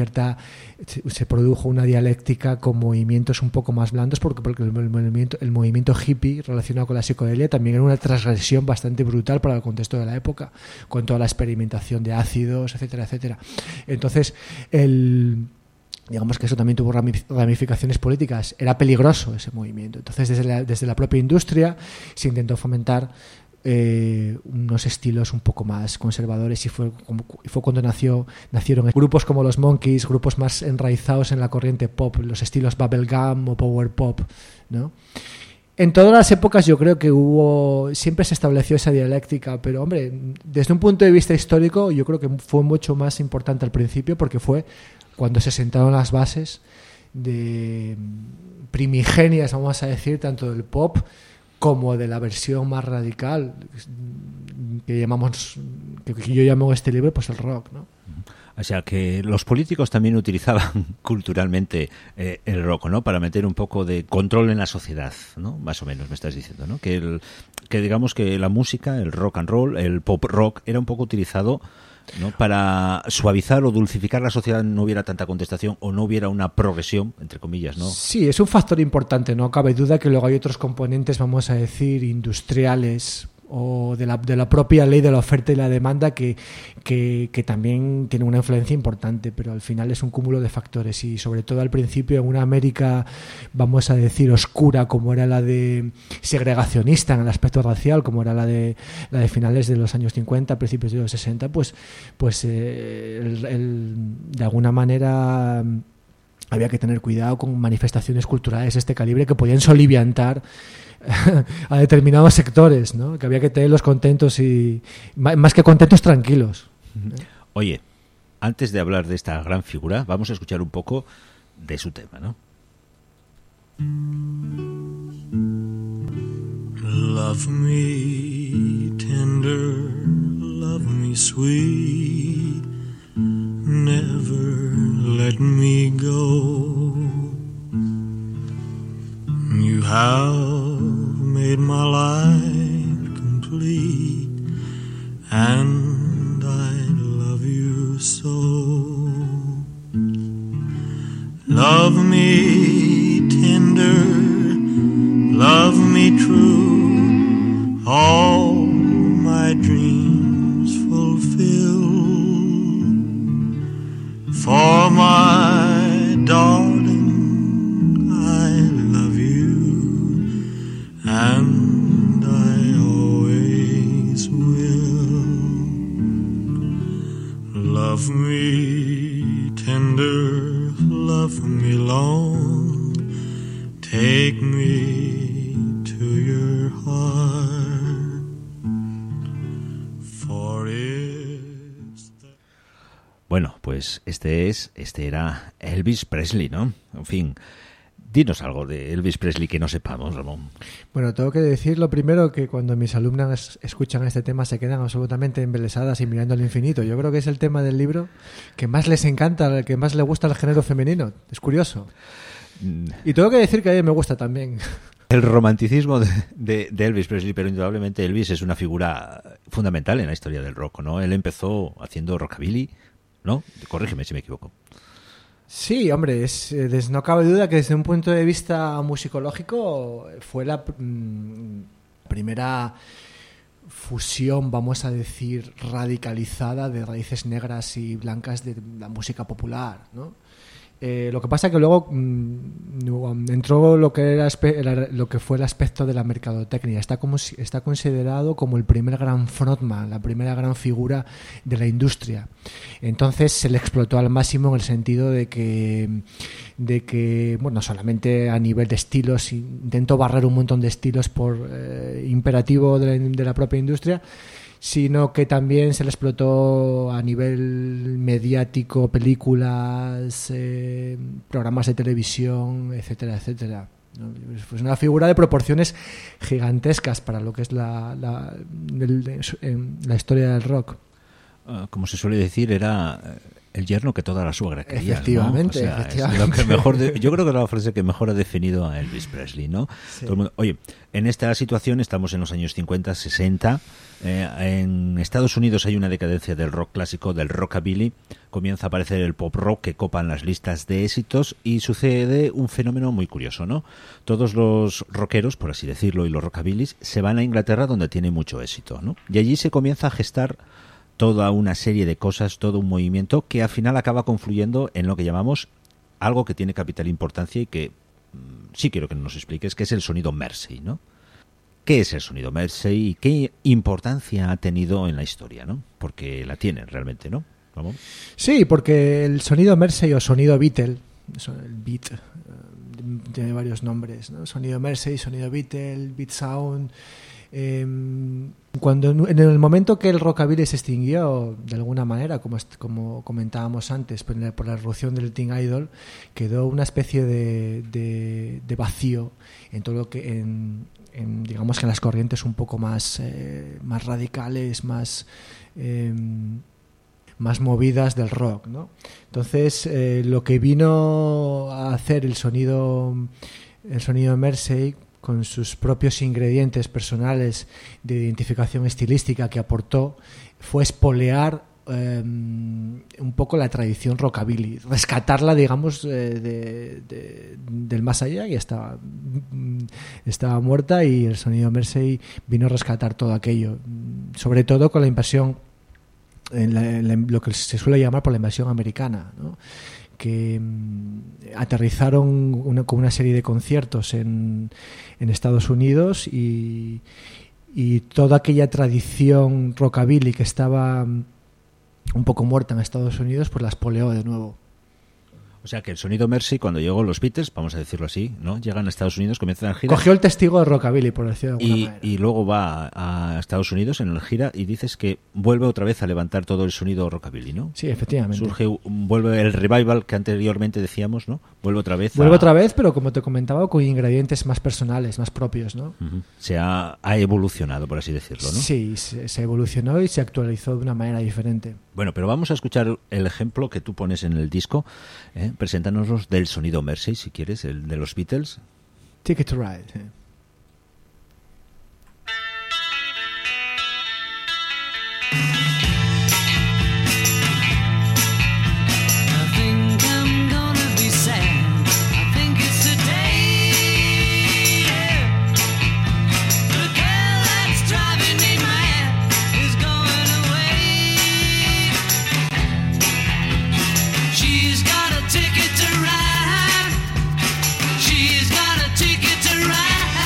una dialéctica con movimientos un poco más blandos, porque el movimiento hippie relacionado con la psicodelia también era una transgresión bastante brutal para el contexto de la época, con toda la experimentación de ácidos, etcétera, etcétera. Entonces, digamos que eso también tuvo ramificaciones políticas. Era peligroso ese movimiento. Entonces, desde la propia industria se intentó fomentar unos estilos un poco más conservadores, y fue cuando nacieron grupos como los Monkees, grupos más enraizados en la corriente pop, los estilos bubblegum o power pop, ¿no? En todas las épocas yo creo que siempre se estableció esa dialéctica, pero hombre, desde un punto de vista histórico yo creo que fue mucho más importante al principio, porque fue cuando se sentaron las bases de primigenias, vamos a decir, tanto del pop como de la versión más radical que yo llamo este libro, pues el rock, ¿no? O sea, que los políticos también utilizaban culturalmente el rock, ¿no?, para meter un poco de control en la sociedad, ¿no? Más o menos me estás diciendo, ¿no? Que digamos que la música, el rock and roll, el pop rock, era un poco utilizado, ¿no?, para suavizar o dulcificar la sociedad, no hubiera tanta contestación o no hubiera una progresión, entre comillas, ¿no? Sí, es un factor importante, no cabe duda que luego hay otros componentes, vamos a decir, industriales o de la propia ley de la oferta y la demanda que también tiene una influencia importante, pero al final es un cúmulo de factores, y sobre todo al principio en una América, vamos a decir, oscura, como era la de segregacionista en el aspecto racial, como era la de finales de los años 50, principios de los 60, pues de alguna manera había que tener cuidado con manifestaciones culturales de este calibre que podían soliviantar a determinados sectores, ¿no? Que había que tenerlos contentos, y más que contentos, tranquilos. Oye, antes de hablar de esta gran figura, vamos a escuchar un poco de su tema, ¿no? Love me tender, love me sweet, never let me go. You have made my life complete, and I love you so. Love me tender, love me true, all my dreams fulfill. For my darling, I love you, and I always will. Love me tender, love me long, take me to your heart, for it's... Bueno, pues este era Elvis Presley, ¿no? En fin, dinos algo de Elvis Presley que no sepamos, Ramón. Bueno, tengo que decir lo primero, que cuando mis alumnas escuchan este tema se quedan absolutamente embelesadas y mirando al infinito. Yo creo que es el tema del libro que más les encanta, el que más les gusta al género femenino. Es curioso. Y tengo que decir que a mí me gusta también. El romanticismo de Elvis Presley, pero indudablemente Elvis es una figura fundamental en la historia del rock, ¿no? Él empezó haciendo rockabilly, ¿no? Corrígeme si me equivoco. Sí, hombre, no cabe duda que desde un punto de vista musicológico fue la primera fusión, vamos a decir, radicalizada de raíces negras y blancas de la música popular, ¿no? Lo que pasa es que luego entró lo que fue el aspecto de la mercadotecnia. Está considerado como el primer gran frontman, la primera gran figura de la industria. Entonces se le explotó al máximo en el sentido de que bueno, no solamente a nivel de estilos, intentó barrer un montón de estilos por imperativo de la propia industria, sino que también se le explotó a nivel mediático, películas, programas de televisión, etcétera, etcétera. Es una figura de proporciones gigantescas para lo que es la historia del rock. Como se suele decir, era el yerno que toda la suegra quería. Efectivamente, ¿no? O sea, efectivamente. Es lo que mejor yo creo que es la frase que mejor ha definido a Elvis Presley, ¿no? Sí. Todo el mundo, oye, en esta situación estamos en los años 50, 60. En Estados Unidos hay una decadencia del rock clásico, del rockabilly. Comienza a aparecer el pop rock que copan las listas de éxitos y sucede un fenómeno muy curioso, ¿no? Todos los rockeros, por así decirlo, y los rockabillys se van a Inglaterra, donde tiene mucho éxito, ¿no? Y allí se comienza a gestar toda una serie de cosas, todo un movimiento que al final acaba confluyendo en lo que llamamos algo que tiene capital importancia y que sí quiero que nos expliques, que es el sonido Mersey, ¿no? ¿Qué es el sonido Mersey y qué importancia ha tenido en la historia, ¿no? Porque la tiene realmente, ¿no? ¿Vamos? Sí, porque el sonido Mersey o sonido Beatle, el beat tiene varios nombres, ¿no? Sonido Mersey, sonido Beatle, beat sound. Cuando en el momento que el rockabilly se extinguió de alguna manera, como comentábamos antes, por la irrupción del Teen Idol, quedó una especie de vacío en todo lo que digamos que en las corrientes un poco más radicales, más movidas del rock, ¿no? Entonces lo que vino a hacer el sonido Mersey, con sus propios ingredientes personales de identificación estilística que aportó, fue espolear un poco la tradición rockabilly, rescatarla, digamos, del más allá, que estaba muerta, y el sonido Mersey vino a rescatar todo aquello, sobre todo con la invasión, lo que se suele llamar por la invasión americana, ¿no? Que aterrizaron con una serie de conciertos en Estados Unidos y toda aquella tradición rockabilly que estaba un poco muerta en Estados Unidos, pues la espoleó de nuevo. O sea que el sonido Mersey, cuando llegó los Beatles, vamos a decirlo así, ¿no? Llegan a Estados Unidos, comienzan a girar. Cogió el testigo de rockabilly, por decirlo de alguna manera. Y luego va a Estados Unidos en el gira y dices que vuelve otra vez a levantar todo el sonido rockabilly, ¿no? Sí, efectivamente. Vuelve el revival que anteriormente decíamos, ¿no? Vuelve otra vez, pero como te comentaba, con ingredientes más personales, más propios, ¿no? Uh-huh. Se ha evolucionado, por así decirlo, ¿no? Sí, se evolucionó y se actualizó de una manera diferente. Bueno, pero vamos a escuchar el ejemplo que tú pones en el disco. Preséntanos del sonido Mersey, si quieres, el de los Beatles. Ticket to Ride. She's got a ticket to ride.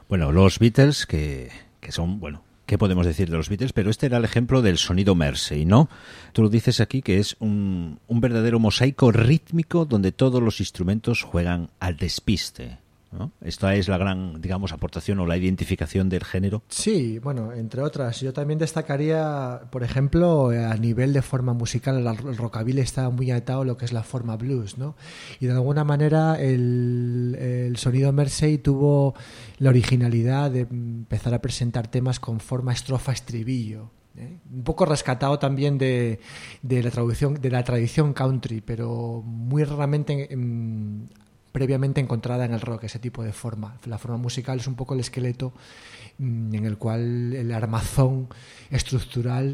Bueno, los Beatles, que son, bueno, ¿qué podemos decir de los Beatles? Pero este era el ejemplo del sonido Mersey, ¿no? Tú lo dices aquí que es un verdadero mosaico rítmico donde todos los instrumentos juegan al despiste, ¿no? Esta es la gran, digamos, aportación o la identificación del género. Sí, bueno, entre otras. Yo también destacaría, por ejemplo, a nivel de forma musical, el rockabilly está muy atado a lo que es la forma blues, ¿no? Y de alguna manera el sonido Mersey tuvo la originalidad de empezar a presentar temas con forma estrofa-estribillo. Un poco rescatado también de la tradición country, pero muy raramente previamente encontrada en el rock, ese tipo de forma. La forma musical es un poco el esqueleto en el cual el armazón estructural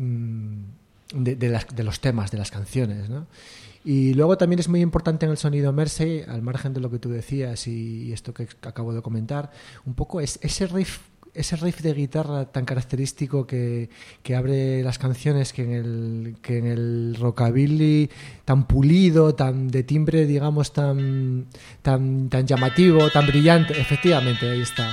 de los temas, de las canciones, ¿no? Y luego también es muy importante en el sonido Mersey, al margen de lo que tú decías y esto que acabo de comentar, un poco es ese riff de guitarra tan característico que abre las canciones, que en el rockabilly tan pulido, tan de timbre, digamos, tan llamativo, tan brillante. Efectivamente, ahí está.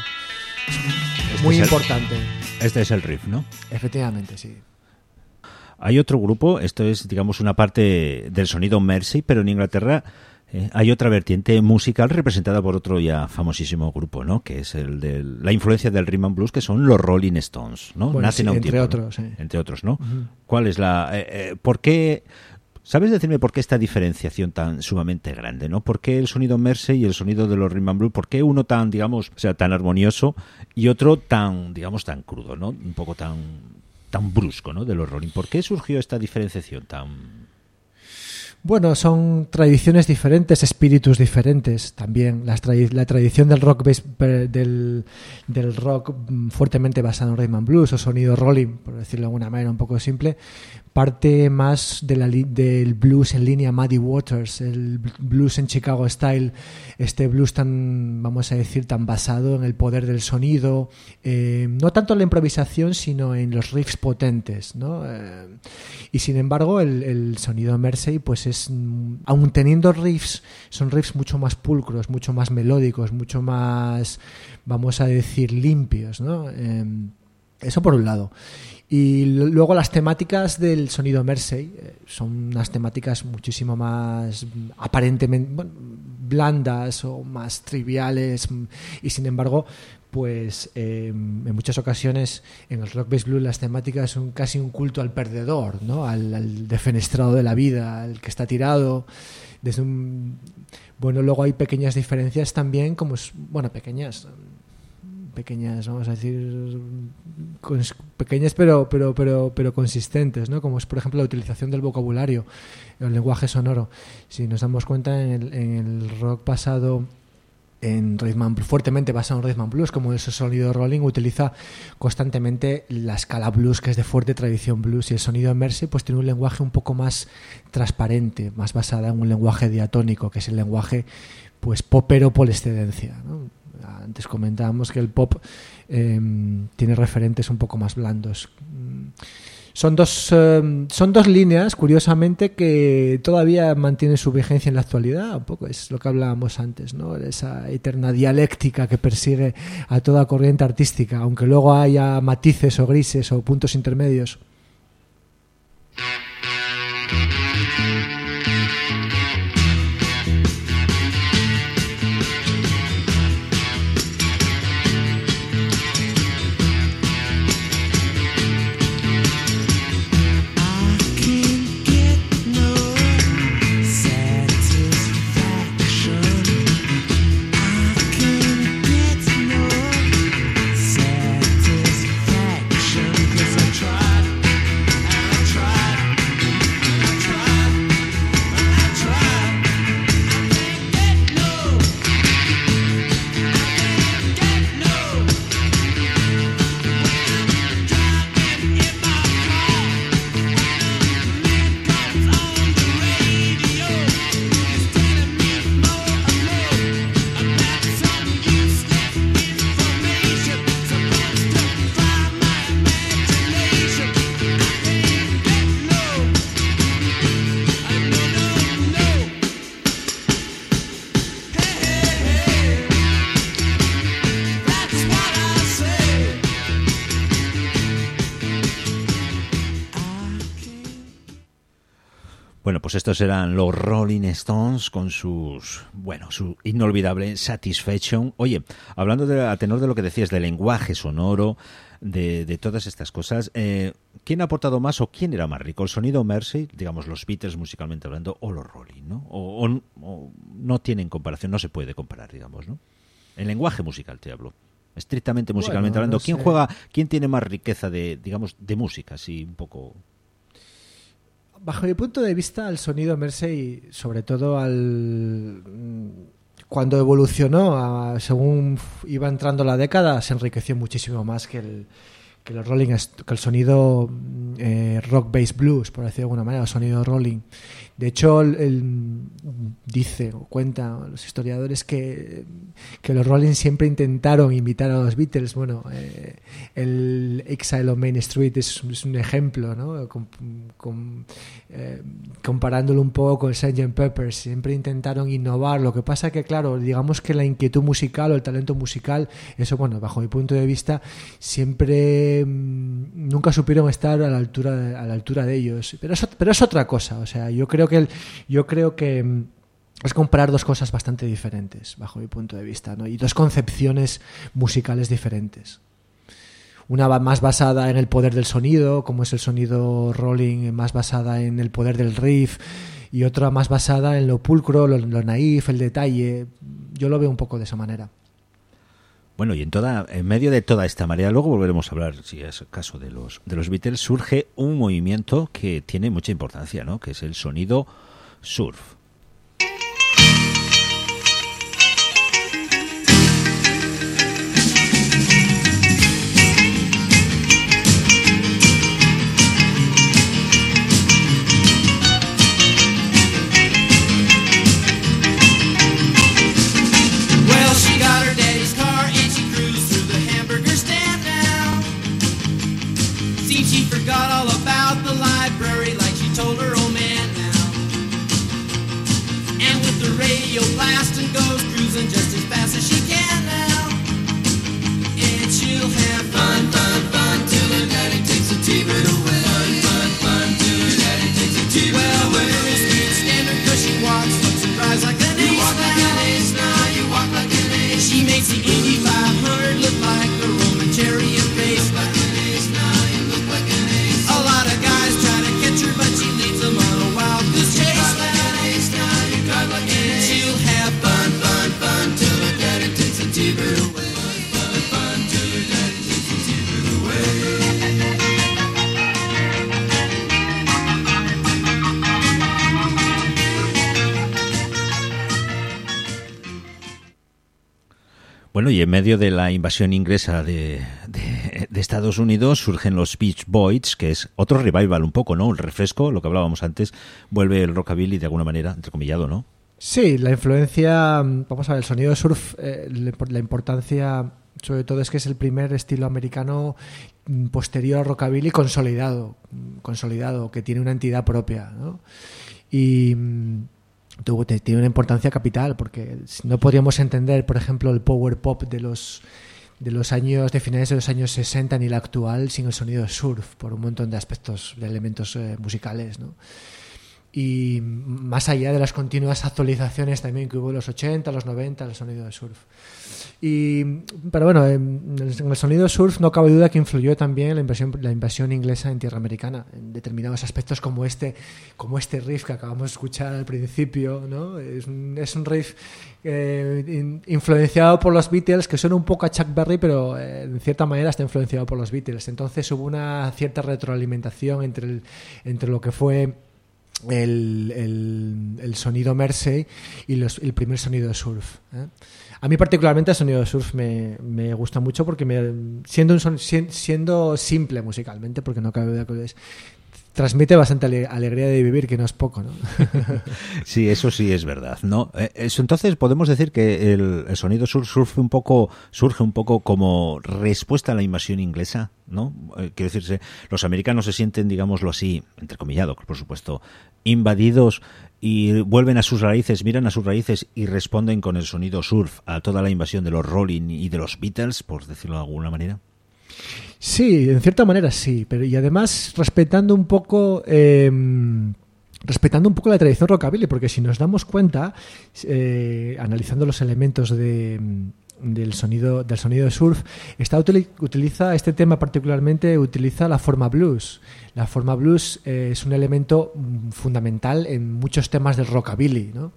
Muy importante. Este es el riff, ¿no? Efectivamente, sí. Hay otro grupo, esto es, digamos, una parte del sonido Mersey, pero en Inglaterra hay otra vertiente musical representada por otro ya famosísimo grupo, ¿no? Que es el de la influencia del rhythm and blues, que son los Rolling Stones, ¿no? Bueno, Nacen sí, a un entre tiempo, otros, ¿no? sí. Entre otros, ¿no? Uh-huh. ¿Cuál es la por qué? ¿Sabes decirme por qué esta diferenciación tan sumamente grande, ¿no? ¿Por qué el sonido Mersey y el sonido de los rhythm and blues? ¿Por qué uno tan, digamos, o sea, tan armonioso y otro tan, digamos, tan crudo, ¿no? Un poco tan brusco, ¿no? De los Rolling. ¿Por qué surgió esta diferenciación tan...? Bueno, son tradiciones diferentes, espíritus diferentes también. La tradición del rock del rock fuertemente basado en rhythm and blues o sonido rolling, por decirlo de alguna manera un poco simple, parte más del blues en línea Muddy Waters, el blues en Chicago Style, este blues tan, vamos a decir, tan basado en el poder del sonido, no tanto en la improvisación, sino en los riffs potentes, ¿no? Y sin embargo, el sonido Mersey, pues es, aun teniendo riffs, son riffs mucho más pulcros, mucho más melódicos, mucho más, vamos a decir, limpios, ¿no? Eso por un lado. Y luego las temáticas del sonido Mersey son unas temáticas muchísimo más aparentemente blandas o más triviales, y sin embargo pues en muchas ocasiones en el rock based blues las temáticas son casi un culto al perdedor, ¿no? al defenestrado de la vida, al que está tirado. Bueno, luego hay pequeñas diferencias también, como pequeñas, vamos a decir, pequeñas pero consistentes, ¿no? Como es, por ejemplo, la utilización del vocabulario, el lenguaje sonoro. Si nos damos cuenta, en el rock basado en fuertemente basado en rhythm and blues, como ese sonido rolling, utiliza constantemente la escala blues, que es de fuerte tradición blues, y el sonido Mersey pues tiene un lenguaje un poco más transparente, más basado en un lenguaje diatónico, que es el lenguaje pues popero por excedencia, ¿no? Antes comentábamos que el pop tiene referentes un poco más blandos. Son dos líneas, curiosamente, que todavía mantienen su vigencia en la actualidad. Un poco es lo que hablábamos antes, ¿no? Esa eterna dialéctica que persigue a toda corriente artística, aunque luego haya matices o grises o puntos intermedios. Satisfaction, 'cause I tried pues estos eran los Rolling Stones con su inolvidable Satisfaction. Oye, hablando a tenor de lo que decías, del lenguaje sonoro, de todas estas cosas, ¿quién ha aportado más o quién era más rico? ¿El sonido Mersey, digamos los Beatles musicalmente hablando, o los Rolling, ¿no? O no tienen comparación, no se puede comparar, digamos, ¿no? En lenguaje musical te hablo. Estrictamente musicalmente hablando, ¿quién juega, quién tiene más riqueza de música? Así un poco... Bajo mi punto de vista, el sonido Mersey, sobre todo cuando evolucionó, según iba entrando la década, se enriqueció muchísimo más que el Rolling, que el sonido rock bass blues, por decirlo de alguna manera, el sonido Rolling. De hecho, dice o cuenta los historiadores que los Rolling siempre intentaron imitar a los Beatles. Bueno, el Exile on Main Street es un ejemplo, ¿no? Comparándolo un poco con el Sgt. Pepper, siempre intentaron innovar. Lo que pasa que, claro, digamos que la inquietud musical o el talento musical, eso, bueno, bajo mi punto de vista, siempre nunca supieron estar a la altura de ellos. Pero es otra cosa. O sea, yo creo que es comparar dos cosas bastante diferentes, bajo mi punto de vista, ¿no? Y dos concepciones musicales diferentes. Una más basada en el poder del sonido, como es el sonido Rolling, más basada en el poder del riff, y otra más basada en lo pulcro, lo naif, el detalle. Yo lo veo un poco de esa manera. Bueno, y en medio de toda esta marea, luego volveremos a hablar, si es el caso, de los Beatles, surge un movimiento que tiene mucha importancia, ¿no? Que es el sonido surf. Forgot all about the library like she told her old man now. And with the radio blasting goes cruising just as fast as she can now. And she'll have fun, fun, fun till her daddy takes the TV away. Fun, fun, fun till her daddy takes the TV away. Well, the girls can't stand her 'cause she walks, looks and cries like an ace. You walk like an ace now, you walk like an ace. She makes the Indy 500 look like a Roman chariot race. Like an ace now, you look like an ace. A lot of guys try to catch her, but she leads them on a wild goose chase. And she'll have fun, fun, fun till her daddy takes the TV away. Fun, fun till her daddy takes the TV away. Bueno, y en medio de la invasión inglesa de Estados Unidos surgen los Beach Boys, que es otro revival un poco, ¿no? El refresco, lo que hablábamos antes, vuelve el rockabilly de alguna manera, entrecomillado, ¿no? Sí, la influencia, vamos a ver, el sonido de surf, la importancia sobre todo es que es el primer estilo americano posterior al rockabilly consolidado, que tiene una entidad propia, ¿no? Y tiene una importancia capital, porque no podríamos entender, por ejemplo, el power pop de los años, de finales de los años 60 ni el actual sin el sonido de surf, por un montón de aspectos, de elementos musicales, ¿no? Y más allá de las continuas actualizaciones también que hubo en los 80, los 90, el sonido de surf. Pero bueno, en el sonido de surf no cabe duda que influyó también la invasión inglesa en tierra americana, en determinados aspectos como este riff que acabamos de escuchar al principio, ¿no? Es un riff influenciado por los Beatles, que suena un poco a Chuck Berry, pero en cierta manera está influenciado por los Beatles. Entonces hubo una cierta retroalimentación entre lo que fue el sonido Mersey y el primer sonido de surf, ¿eh? A mí particularmente el sonido de surf me gusta mucho porque siendo simple musicalmente, porque no cabe duda que transmite bastante alegría de vivir, que no es poco, ¿no? Sí, eso sí es verdad, ¿no? Entonces podemos decir que el sonido surf surge un poco como respuesta a la invasión inglesa, ¿no? Quiero decirse, los americanos se sienten, digámoslo así, entrecomillado, por supuesto, invadidos y vuelven a sus raíces, miran a sus raíces y responden con el sonido surf a toda la invasión de los Rolling y de los Beatles, por decirlo de alguna manera. Sí, en cierta manera sí, pero y además respetando un poco respetando un poco la tradición rockabilly, porque si nos damos cuenta, analizando los elementos del sonido de surf, utiliza este tema particularmente, utiliza la forma blues. La forma blues es un elemento fundamental en muchos temas del rockabilly, ¿no?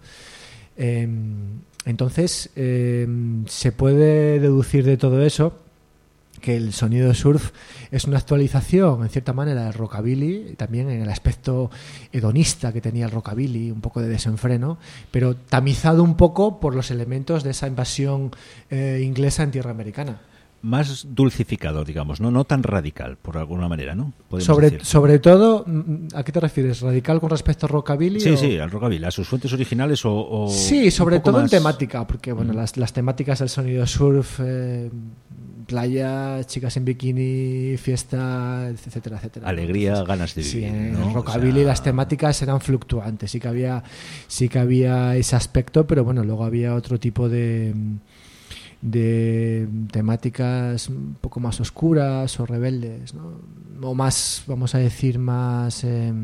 Entonces se puede deducir de todo eso que el sonido de surf es una actualización, en cierta manera, del rockabilly, también en el aspecto hedonista que tenía el rockabilly, un poco de desenfreno, pero tamizado un poco por los elementos de esa invasión inglesa en tierra americana. Más dulcificado, digamos, no tan radical, por alguna manera, ¿no? Decir. Sobre todo, ¿a qué te refieres? ¿Radical con respecto al rockabilly? Sí, al rockabilly, a sus fuentes originales o sí, sobre todo más... en temática, porque bueno, las temáticas del sonido surf, playa, chicas en bikini, fiesta, etcétera, etcétera. Alegría, entonces, ganas de vivir. Sí, en ¿no? el rockabilly las temáticas eran fluctuantes, sí que había ese aspecto, pero bueno, luego había otro tipo de temáticas un poco más oscuras o rebeldes, ¿no? O más, vamos a decir, más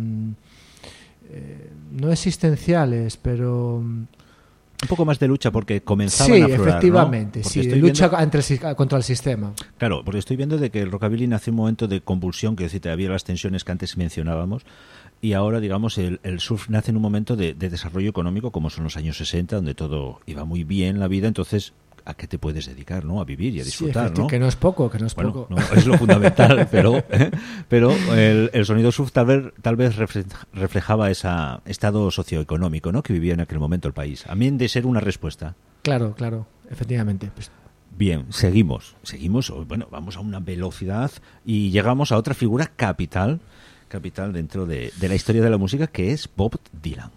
no existenciales, pero un poco más de lucha, porque comenzaban a aflorar, efectivamente, ¿no? sí, de lucha contra el sistema. Claro, porque estoy viendo de que el rockabilly nació un momento de convulsión, que es decir, había las tensiones que antes mencionábamos, y ahora, digamos, el surf nace en un momento de desarrollo económico, como son los años 60, donde todo iba muy bien, la vida, entonces ¿a qué te puedes dedicar, no? A vivir y a disfrutar, sí, ¿no? Que no es poco, poco. No, es lo fundamental, pero el sonido surf tal vez reflejaba ese estado socioeconómico, ¿no? Que vivía en aquel momento el país. A mí de ser una respuesta. Claro, efectivamente. Pues... Bien, seguimos, bueno, vamos a una velocidad y llegamos a otra figura capital dentro de la historia de la música, que es Bob Dylan.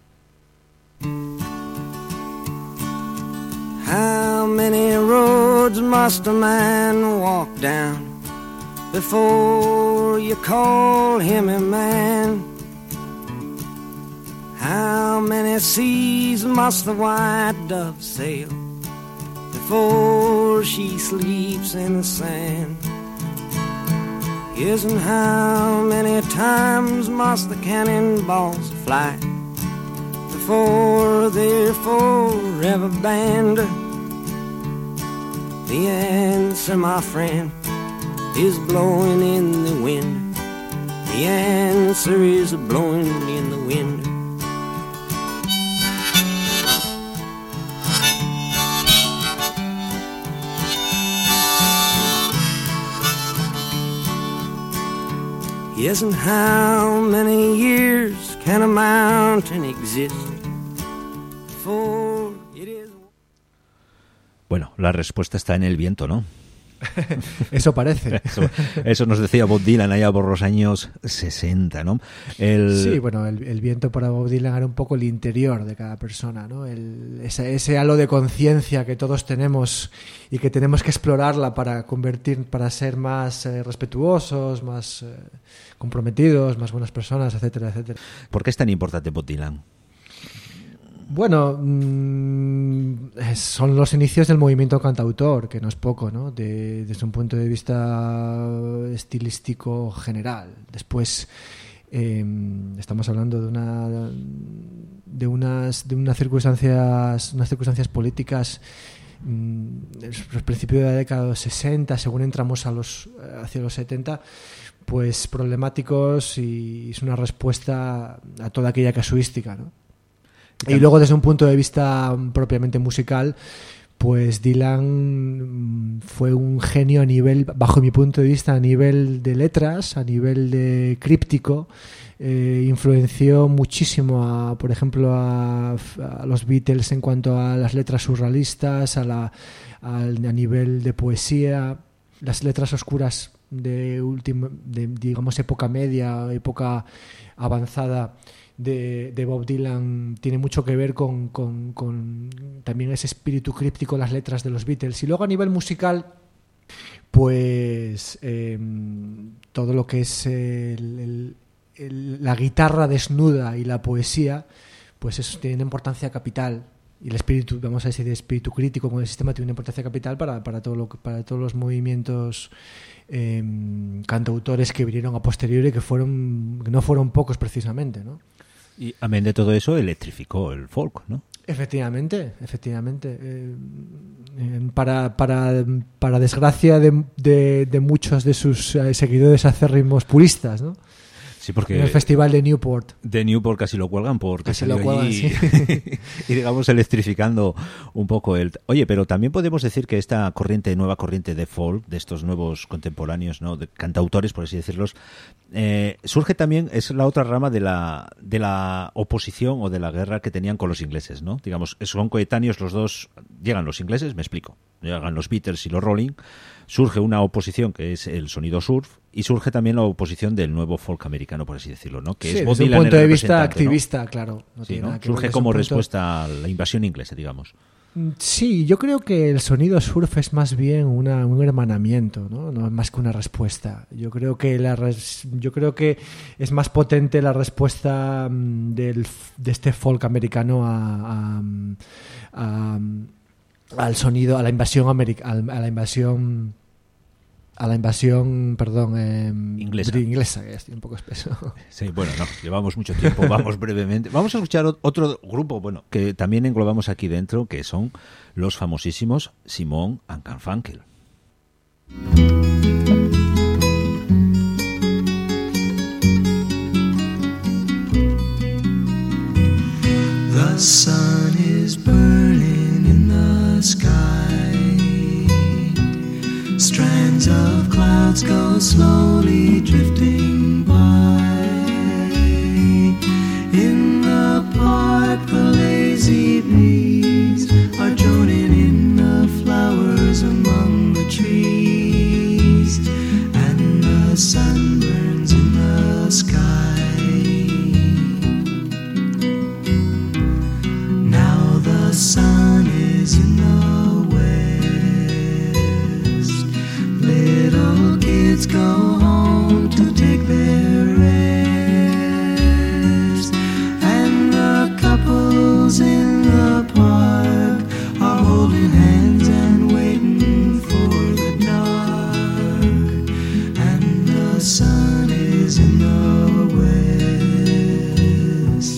How many roads must a man walk down before you call him a man? How many seas must the white dove sail before she sleeps in the sand? Yes, and how many times must the cannonballs fly before they're forever banned? The answer, my friend, is blowing in the wind. The answer is blowing in the wind. Yes, and how many years can a mountain exist before it is... Bueno, la respuesta está en el viento, ¿no? Eso parece. Eso nos decía Bob Dylan allá por los años 60, ¿no? Sí, bueno, el viento para Bob Dylan era un poco el interior de cada persona, ¿no? Ese halo de conciencia que todos tenemos y que tenemos que explorarla para ser más respetuosos, más comprometidos, más buenas personas, etcétera, etcétera. ¿Por qué es tan importante Bob Dylan? Bueno, son los inicios del movimiento cantautor, que no es poco, ¿no? Desde un punto de vista estilístico general. Después estamos hablando de unas circunstancias políticas los principios de la década de los 60, según entramos hacia los 70, pues problemáticos, y es una respuesta a toda aquella casuística, ¿no? Y luego, desde un punto de vista propiamente musical, pues Dylan fue un genio bajo mi punto de vista, a nivel de letras, a nivel de críptico. Influenció muchísimo, por ejemplo, a los Beatles en cuanto a las letras surrealistas, a nivel de poesía, las letras oscuras de digamos época media, época avanzada de Bob Dylan, tiene mucho que ver con también ese espíritu críptico en las letras de los Beatles. Y luego, a nivel musical, pues todo lo que es la guitarra desnuda y la poesía, pues eso tiene una importancia capital. Y el espíritu, vamos a decir, de espíritu crítico con el sistema, tiene una importancia capital para todos los movimientos cantautores que vinieron a posteriori, que no fueron pocos precisamente, ¿no? Y amén de todo eso, electrificó el folk, ¿no? Efectivamente. Para desgracia de muchos de sus seguidores acérrimos puristas, ¿no? Sí, porque en el festival de Newport. De Newport casi lo cuelgan porque Casi lo cuelgan, allí sí. y digamos electrificando un poco el... Oye, pero también podemos decir que esta nueva corriente de folk, de estos nuevos contemporáneos, ¿no? De cantautores, por así decirlos, surge también, es la otra rama de la oposición o de la guerra que tenían con los ingleses, ¿no? Digamos, son coetáneos los dos, llegan los ingleses, me explico, llegan los Beatles y los Rolling, surge una oposición que es el sonido surf y surge también la oposición del nuevo folk americano, por así decirlo, ¿no? Que Sí, es Bob desde un Dylan punto el de vista representante, ¿no? activista, claro. No Sí, tiene ¿no? nada que ver Surge desde como un punto- respuesta a la invasión inglesa, digamos. Sí, yo creo que el sonido surf es más bien un hermanamiento, ¿no? No es más que una respuesta. Yo creo que es más potente la respuesta de este folk americano al sonido, a la invasión inglesa, que ya estoy un poco espeso. Sí, bueno, no, llevamos mucho tiempo, vamos brevemente. Vamos a escuchar otro grupo, bueno, que también englobamos aquí dentro, que son los famosísimos Simon and Garfunkel. The sun is burning in the sky. Strands of clouds go slowly drifting by. In the park, the lazy bees are droning in the flowers among the trees, and the sun burns in the sky. Now the sun is in the west. Little kids go home to take their rest, and the couples in the park are holding hands and waiting for the dark, and the sun is in the west.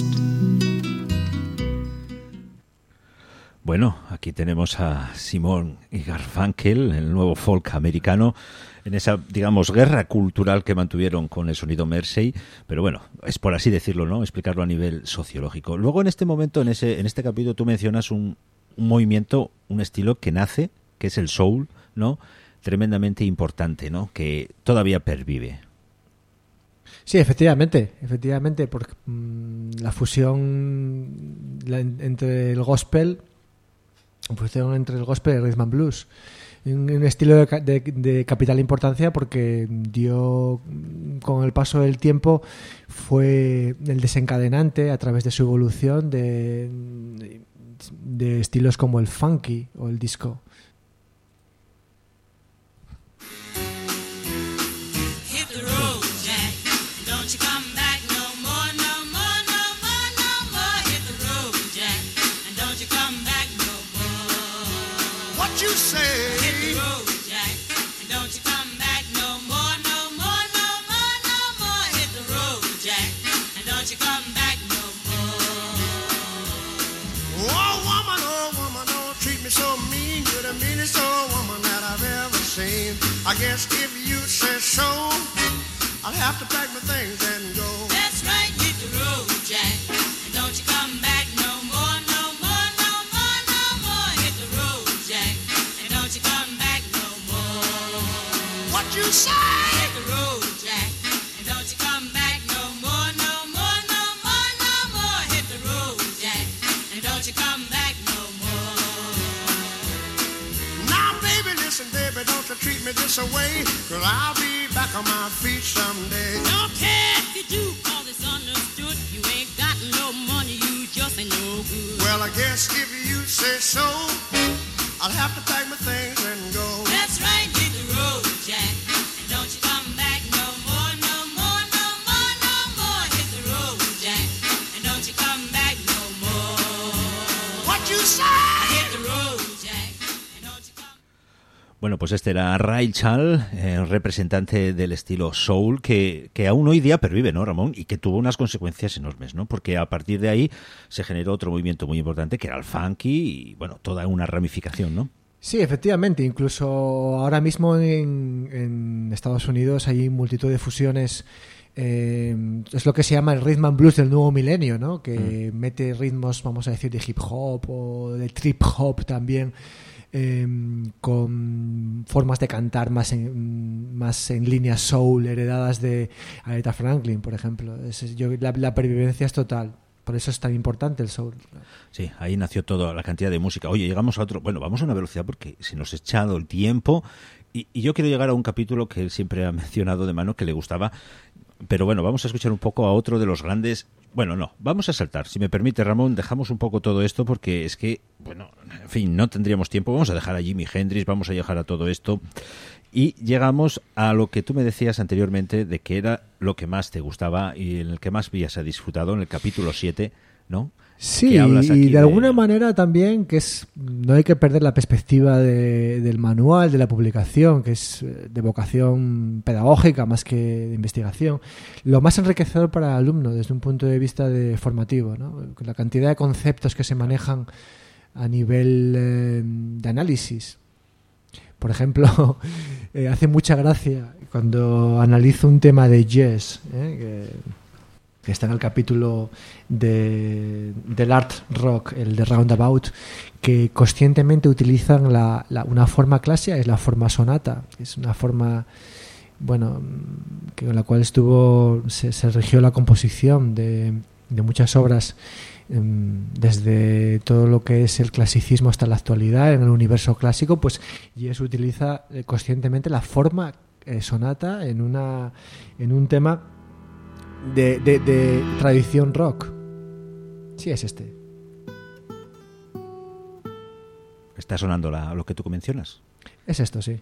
Bueno, aquí tenemos a Simon y Garfunkel, el nuevo folk americano, en esa, digamos, guerra cultural que mantuvieron con el sonido Mersey, pero bueno, es por así decirlo, ¿no? Explicarlo a nivel sociológico. Luego, en este momento, en este capítulo, tú mencionas un movimiento, un estilo que nace, que es el soul, ¿no? Tremendamente importante, ¿no? Que todavía pervive. Sí, efectivamente, porque la fusión entre el gospel y el rhythm and blues, un estilo de capital importancia, porque dio, con el paso del tiempo, fue el desencadenante a través de su evolución de estilos como el funky o el disco. Hit the road, Jack. Don't you come back no more, no more, no more, no more. Hit the road, Jack. And don't you come back no more. What you say? Hit the road, Jack. And don't you come back no more, no more, no more, no more. Hit the road, Jack. And don't you come back no more. Oh woman, don't treat me so mean. You're the meanest old woman that I've ever seen. I guess if you say so, I'll have to pack my things and go. That's right, hit the road, Jack. And don't you come back no more, no more, no more, no more. Hit the road, Jack. And don't you come back no more. What you say? Hit the road, Jack. And don't you come back no more, no more, no more, no more. Hit the road, Jack. And don't you come back no more. Now baby, listen baby, don't you treat me this away, 'cause I'll be back on my feet someday. Don't care if you do, 'cause it's understood. You ain't got no money, you just ain't no good. Well, I guess if you say so, I'll have to pack my things and go. That's right, hit the road, Jack. And don't you come back no more, no more, no more, no more. Hit the road, Jack. And don't you come back no more. What you say? Hit the road, Jack. And don't you come Bueno, pues este era Ray Charles, representante del estilo soul, que aún hoy día pervive, ¿no, Ramón? Y que tuvo unas consecuencias enormes, ¿no? Porque a partir de ahí se generó otro movimiento muy importante, que era el funky, y bueno, toda una ramificación, ¿no? Sí, efectivamente. Incluso ahora mismo en Estados Unidos hay multitud de fusiones. Es lo que se llama el rhythm and blues del nuevo milenio, ¿no? Que mete ritmos, vamos a decir, de hip hop o de trip hop también, con formas de cantar más en línea soul, heredadas de Aretha Franklin, por ejemplo. La pervivencia es total. Por eso es tan importante el soul. Sí, ahí nació toda la cantidad de música. Oye, llegamos a otro... Bueno, vamos a una velocidad porque se nos ha echado el tiempo y yo quiero llegar a un capítulo que él siempre ha mencionado de mano que le gustaba. Pero bueno, vamos a escuchar un poco a otro de los grandes... Bueno, no, vamos a saltar. Si me permite, Ramón, dejamos un poco todo esto porque es que, bueno, en fin, no tendríamos tiempo. Vamos a dejar a Jimi Hendrix, vamos a dejar a todo esto. Y llegamos a lo que tú me decías anteriormente de que era lo que más te gustaba y en el que más habías disfrutado en el capítulo 7, ¿no? Sí, que hablas aquí y de alguna manera también que no hay que perder la perspectiva del manual, de la publicación, que es de vocación pedagógica más que de investigación. Lo más enriquecedor para el alumno desde un punto de vista formativo, ¿no? La cantidad de conceptos que se manejan a nivel de análisis. Por ejemplo, hace mucha gracia cuando analizo un tema de jazz, que está en el capítulo del art rock, el de Roundabout, que conscientemente utilizan una forma clásica, es la forma sonata, es una forma, bueno, con la cual se rigió la composición de muchas obras, desde todo lo que es el clasicismo hasta la actualidad en el universo clásico, pues Jess utiliza conscientemente la forma sonata en un tema de tradición rock. Sí, es este. ¿Está sonando lo que tú mencionas? Es esto, sí.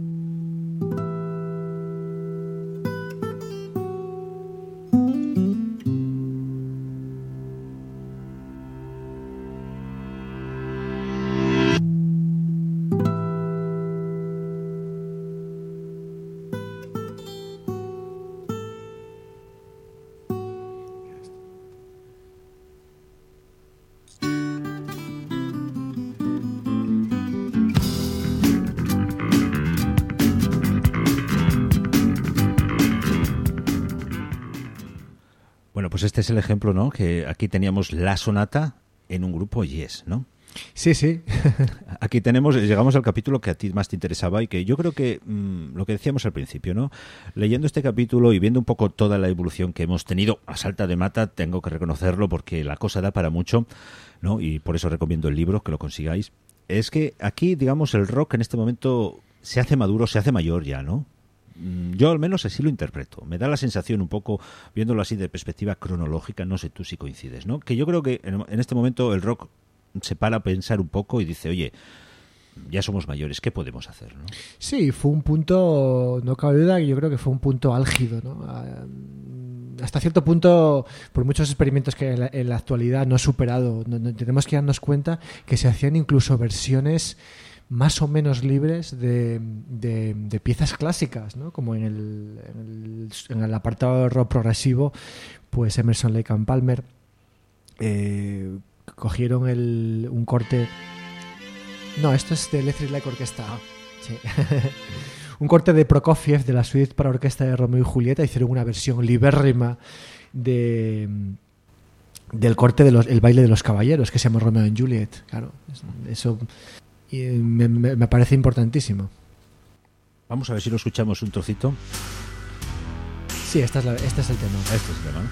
Pues este es el ejemplo, ¿no? Que aquí teníamos la sonata en un grupo Yes, ¿no? Sí, sí. Aquí llegamos al capítulo que a ti más te interesaba y que yo creo que lo que decíamos al principio, ¿no? Leyendo este capítulo y viendo un poco toda la evolución que hemos tenido a salta de mata, tengo que reconocerlo porque la cosa da para mucho, ¿no? Y por eso recomiendo el libro, que lo consigáis. Es que aquí, digamos, el rock en este momento se hace maduro, se hace mayor ya, ¿no? Yo al menos así lo interpreto. Me da la sensación un poco, viéndolo así de perspectiva cronológica, no sé tú si coincides, ¿no? Que yo creo que en este momento el rock se para a pensar un poco y dice, oye, ya somos mayores, ¿qué podemos hacer, ¿no? Sí, fue un punto, no cabe duda, yo creo que fue un punto álgido, ¿no? Hasta cierto punto, por muchos experimentos que en la actualidad no ha superado, tenemos que darnos cuenta que se hacían incluso versiones más o menos libres de piezas clásicas, ¿no? Como en el apartado rock progresivo, pues Emerson, Lake and Palmer cogieron un corte. No, esto es de Electric Light Orchestra. Sí. Un corte de Prokofiev de la suite para orquesta de Romeo y Julieta. Hicieron una versión libérrima del corte el baile de los caballeros, que se llama Romeo and Juliet. Claro, eso me parece importantísimo. Vamos a ver si lo escuchamos un trocito. Sí, este es el tema. Este es el tema, ¿no?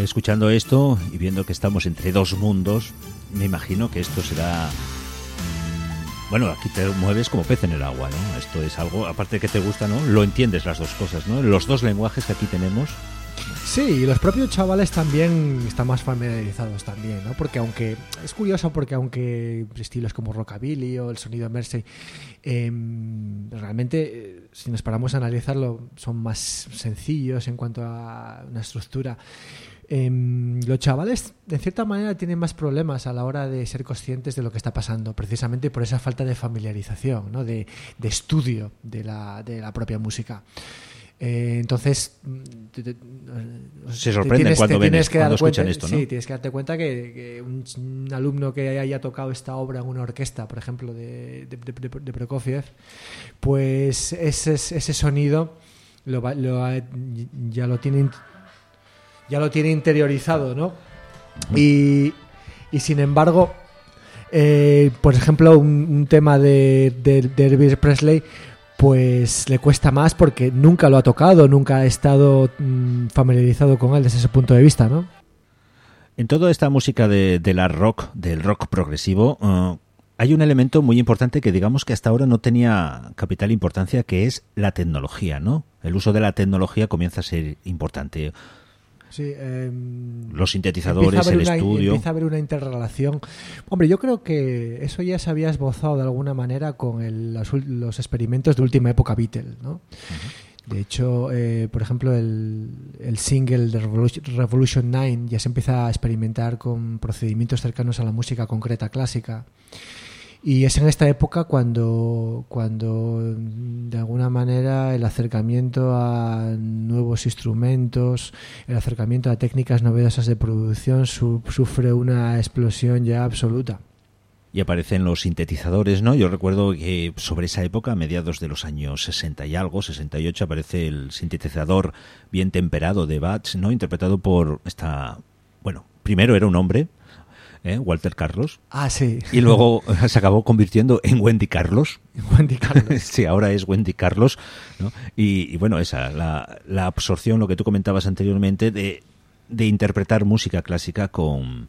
escuchando esto y viendo que estamos entre dos mundos, me imagino que esto será... Bueno, aquí te mueves como pez en el agua, ¿no? Esto es algo, aparte de que te gusta, ¿no? Lo entiendes las dos cosas, ¿no? Los dos lenguajes que aquí tenemos. Sí, y los propios chavales también están más familiarizados también, ¿no? Porque aunque es curioso, porque aunque estilos como rockabilly o el sonido Mersey realmente, si nos paramos a analizarlo, son más sencillos en cuanto a una estructura. Los chavales de cierta manera tienen más problemas a la hora de ser conscientes de lo que está pasando, precisamente por esa falta de familiarización, ¿no? de estudio de la propia música. Entonces se sorprenden cuando ven cuando escuchan esto, ¿no? Sí, tienes que darte cuenta que un alumno que haya tocado esta obra en una orquesta, por ejemplo, de Prokofiev, pues ese sonido ya lo tiene interiorizado, ¿no? Y sin embargo, por ejemplo, un tema de Elvis Presley, pues le cuesta más porque nunca lo ha tocado, nunca ha estado familiarizado con él desde ese punto de vista, ¿no? En toda esta música del rock progresivo, hay un elemento muy importante que digamos que hasta ahora no tenía capital importancia, que es la tecnología, ¿no? El uso de la tecnología comienza a ser importante. Sí, los sintetizadores, el estudio. Empieza a haber una interrelación. Hombre, yo creo que eso ya se había esbozado de alguna manera con los experimentos de última época Beatle, ¿no? Uh-huh. De hecho, por ejemplo, el single de Revolution 9 ya se empieza a experimentar con procedimientos cercanos a la música concreta clásica. Y es en esta época cuando de alguna manera el acercamiento a nuevos instrumentos, el acercamiento a técnicas novedosas de producción sufre una explosión ya absoluta. Y aparecen los sintetizadores, ¿no? Yo recuerdo que sobre esa época, a mediados de los años 60 y algo, 68, aparece el sintetizador bien temperado de Bach, ¿no? Interpretado por primero era un hombre, Walter Carlos. Ah, sí. Y luego se acabó convirtiendo en Wendy Carlos. Wendy Carlos. Sí, ahora es Wendy Carlos, ¿no? Y bueno, esa, la absorción, lo que tú comentabas anteriormente, de interpretar música clásica con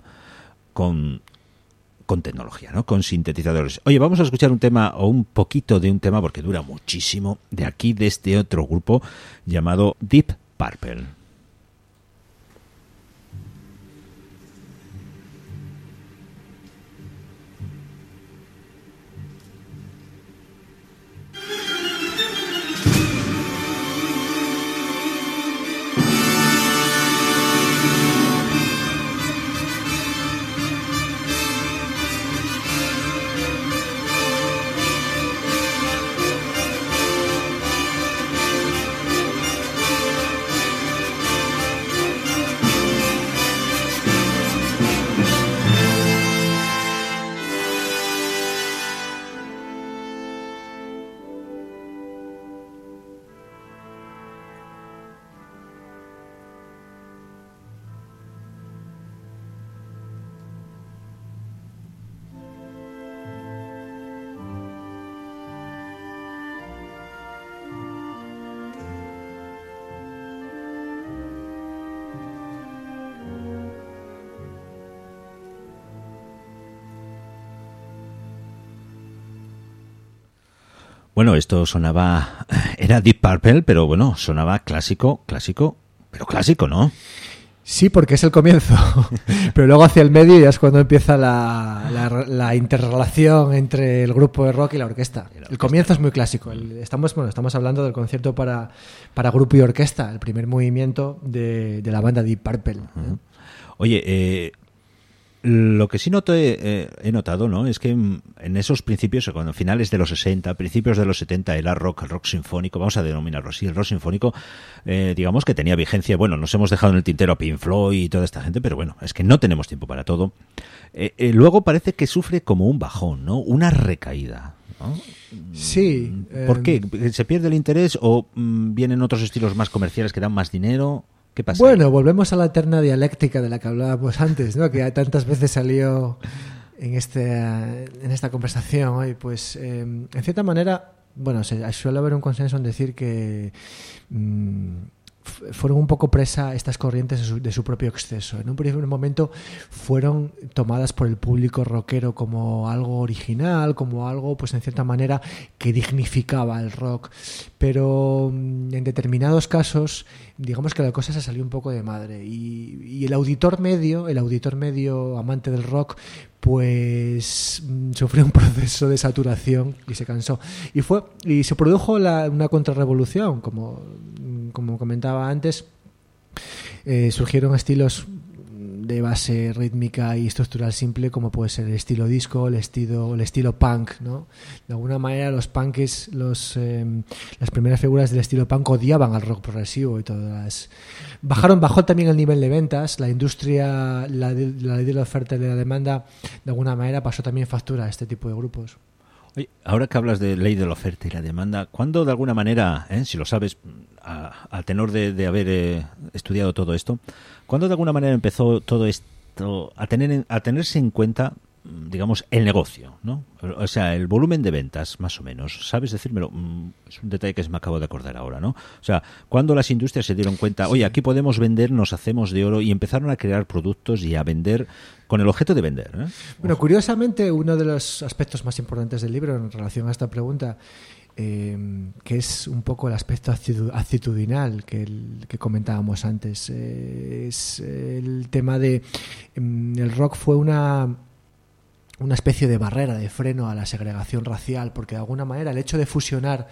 tecnología, ¿no? Con sintetizadores. Oye, vamos a escuchar un tema, o un poquito de un tema, porque dura muchísimo, de este otro grupo llamado Deep Purple. Bueno, esto sonaba... Era Deep Purple, pero bueno, sonaba clásico, pero clásico, ¿no? Sí, porque es el comienzo. Pero luego hacia el medio ya es cuando empieza la interrelación entre el grupo de rock y la orquesta. El comienzo es muy clásico. Estamos hablando del concierto para grupo y orquesta, el primer movimiento de la banda Deep Purple. Uh-huh. Oye, lo que sí he notado, ¿no? Es que en esos principios, cuando finales de los 60, principios de los 70, el rock sinfónico, vamos a denominarlo así, el rock sinfónico, digamos que tenía vigencia. Bueno, nos hemos dejado en el tintero a Pink Floyd y toda esta gente, pero bueno, es que no tenemos tiempo para todo. Luego parece que sufre como un bajón, ¿no? Una recaída, ¿no? Sí. ¿Por qué? ¿Se pierde el interés o vienen otros estilos más comerciales que dan más dinero? ¿Qué pasa? Bueno, volvemos a la eterna dialéctica de la que hablábamos antes, ¿no? Que tantas veces salió en esta conversación hoy. Pues, en cierta manera, bueno, suele haber un consenso en decir que fueron un poco presa estas corrientes de su propio exceso. En un primer momento fueron tomadas por el público rockero como algo original, como algo, pues en cierta manera, que dignificaba el rock. Pero en determinados casos, digamos que la cosa se salió un poco de madre. Y el auditor medio amante del rock, pues sufrió un proceso de saturación y se cansó. Y se produjo una contrarrevolución, como comentaba antes. Surgieron estilos de base rítmica y estructural simple, como puede ser el estilo disco, el estilo punk, ¿no? De alguna manera los punkes, las primeras figuras del estilo punk odiaban al rock progresivo y todas. Bajó también el nivel de ventas. La industria, la ley de la oferta y de la demanda, de alguna manera pasó también factura a este tipo de grupos. Oye, ahora que hablas de ley de la oferta y la demanda, ¿cuándo de alguna manera, si lo sabes, a tenor de haber estudiado todo esto, ¿cuándo de alguna manera empezó todo esto a tenerse en cuenta, digamos, el negocio, ¿no? O sea, el volumen de ventas, más o menos? ¿Sabes decírmelo? Es un detalle que me acabo de acordar ahora, ¿no? O sea, ¿cuándo las industrias se dieron cuenta, oye, aquí podemos vender, nos hacemos de oro, y empezaron a crear productos y a vender con el objeto de vender, ¿eh? Bueno, curiosamente, uno de los aspectos más importantes del libro en relación a esta pregunta, que es un poco el aspecto actitudinal que comentábamos antes, es el tema de el rock fue una especie de barrera, de freno a la segregación racial, porque de alguna manera el hecho de fusionar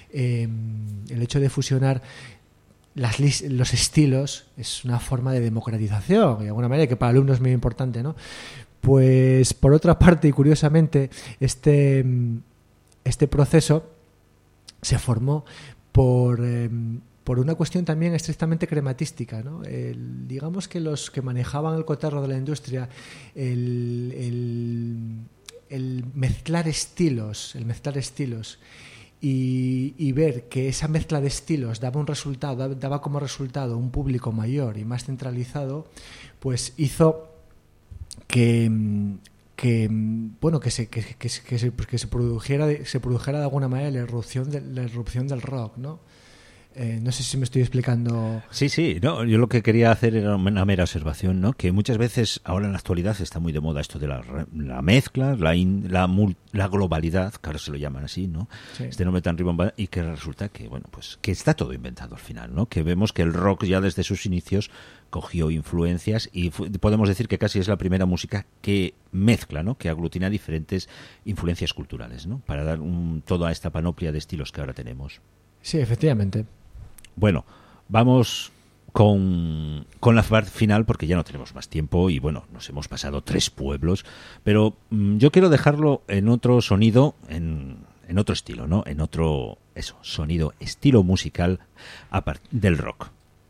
los estilos es una forma de democratización, y de alguna manera que para alumnos es muy importante, ¿no? Pues por otra parte, y curiosamente, este proceso se formó por una cuestión también estrictamente crematística, ¿no? Digamos que los que manejaban el cotarro de la industria, el mezclar estilos y ver que esa mezcla de estilos daba como resultado un público mayor y más centralizado, pues hizo que se produjera de alguna manera la irrupción del rock, ¿no? No sé si me estoy explicando. Sí, no, yo lo que quería hacer era una mera observación, ¿no? Que muchas veces, ahora en la actualidad, está muy de moda esto de la mezcla, la globalidad, que ahora se lo llaman así, ¿no? Sí. Este nombre tan rimbombante, y que resulta que, bueno, pues que está todo inventado al final, ¿no? Que vemos que el rock ya desde sus inicios cogió influencias y podemos decir que casi es la primera música que mezcla, ¿no? Que aglutina diferentes influencias culturales, ¿no? Para dar toda esta panoplia de estilos que ahora tenemos. Sí, efectivamente. Bueno, vamos con la parte final, porque ya no tenemos más tiempo y, bueno, nos hemos pasado 3 pueblos, pero yo quiero dejarlo en otro sonido, en otro estilo, ¿no? En otro, sonido, estilo musical del rock.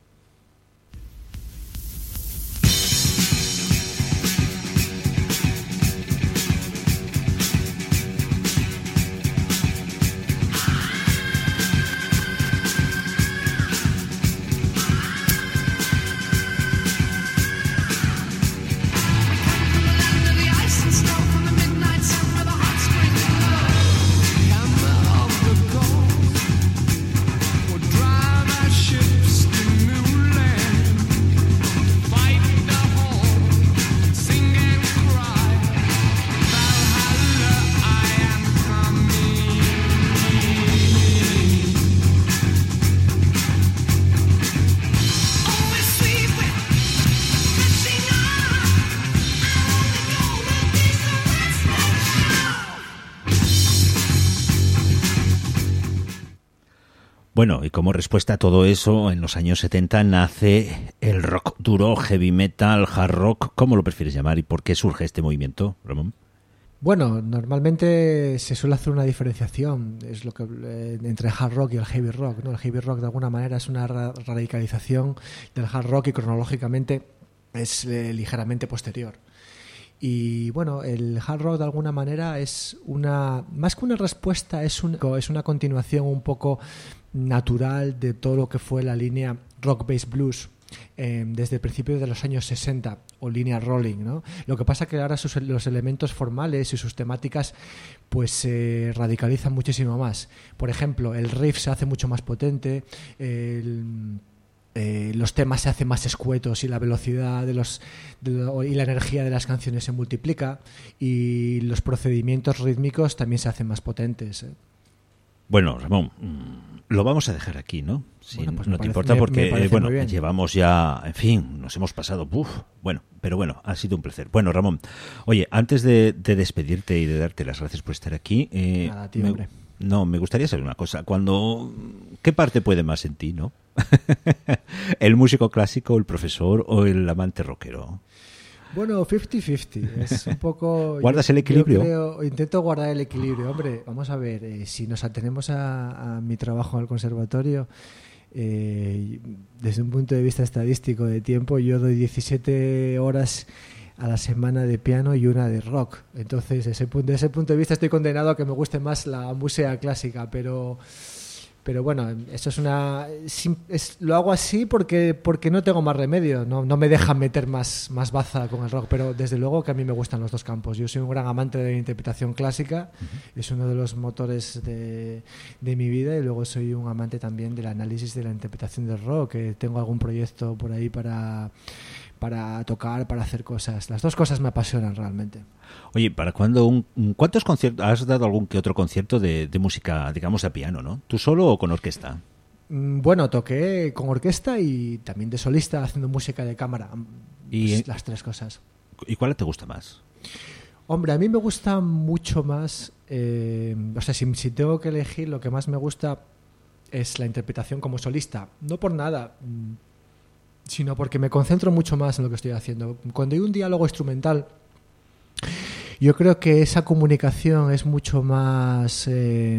Bueno, y como respuesta a todo eso, en los años 70 nace el rock duro, heavy metal, hard rock. ¿Cómo lo prefieres llamar y por qué surge este movimiento, Ramón? Bueno, normalmente se suele hacer una diferenciación entre el hard rock y el heavy rock, ¿no? El heavy rock de alguna manera es una radicalización del hard rock y cronológicamente es ligeramente posterior. Y bueno, el hard rock de alguna manera es más que una respuesta, es una continuación un poco natural de todo lo que fue la línea rock-based blues desde el principio de los años 60 o línea rolling, ¿no? Lo que pasa es que ahora los elementos formales y sus temáticas pues se radicalizan muchísimo más. Por ejemplo, el riff se hace mucho más potente, los temas se hacen más escuetos y la velocidad y la energía de las canciones se multiplica, y los procedimientos rítmicos también se hacen más potentes. Bueno, Ramón, lo vamos a dejar aquí, ¿no? Si Bueno, pues no me te parece- importa, me porque parece bueno, muy bien. llevamos ya, en fin, nos hemos pasado, bueno, pero bueno, ha sido un placer. Bueno, Ramón, oye, antes de despedirte y de darte las gracias por estar aquí, Nada, tío, hombre. me gustaría saber una cosa. ¿Qué parte puede más en ti, no? ¿El músico clásico, el profesor o el amante rockero? Bueno, 50-50. Es un poco. ¿Guardas el equilibrio? Intento guardar el equilibrio. Hombre, vamos a ver, si nos atenemos a mi trabajo al conservatorio, desde un punto de vista estadístico de tiempo, yo doy 17 horas a la semana de piano y una de rock. Entonces, desde ese punto de vista estoy condenado a que me guste más la música clásica, pero bueno, eso lo hago así porque no tengo más remedio, no me dejan meter más baza con el rock, pero desde luego que a mí me gustan los dos campos. Yo soy un gran amante de la interpretación clásica, es uno de los motores de mi vida, y luego soy un amante también del análisis de la interpretación del rock, que tengo algún proyecto por ahí para tocar, para hacer cosas. Las dos cosas me apasionan realmente. Oye, ¿para cuándo cuántos conciertos has dado algún que otro concierto de música, digamos, a piano, ¿no? ¿Tú solo o con orquesta? Bueno, toqué con orquesta y también de solista haciendo música de cámara. Y- Las tres cosas. ¿Y cuál te gusta más? Hombre, a mí me gusta mucho más, o sea, si tengo que elegir, lo que más me gusta es la interpretación como solista. No por nada, sino porque me concentro mucho más en lo que estoy haciendo. Cuando hay un diálogo instrumental, yo creo que esa comunicación es mucho más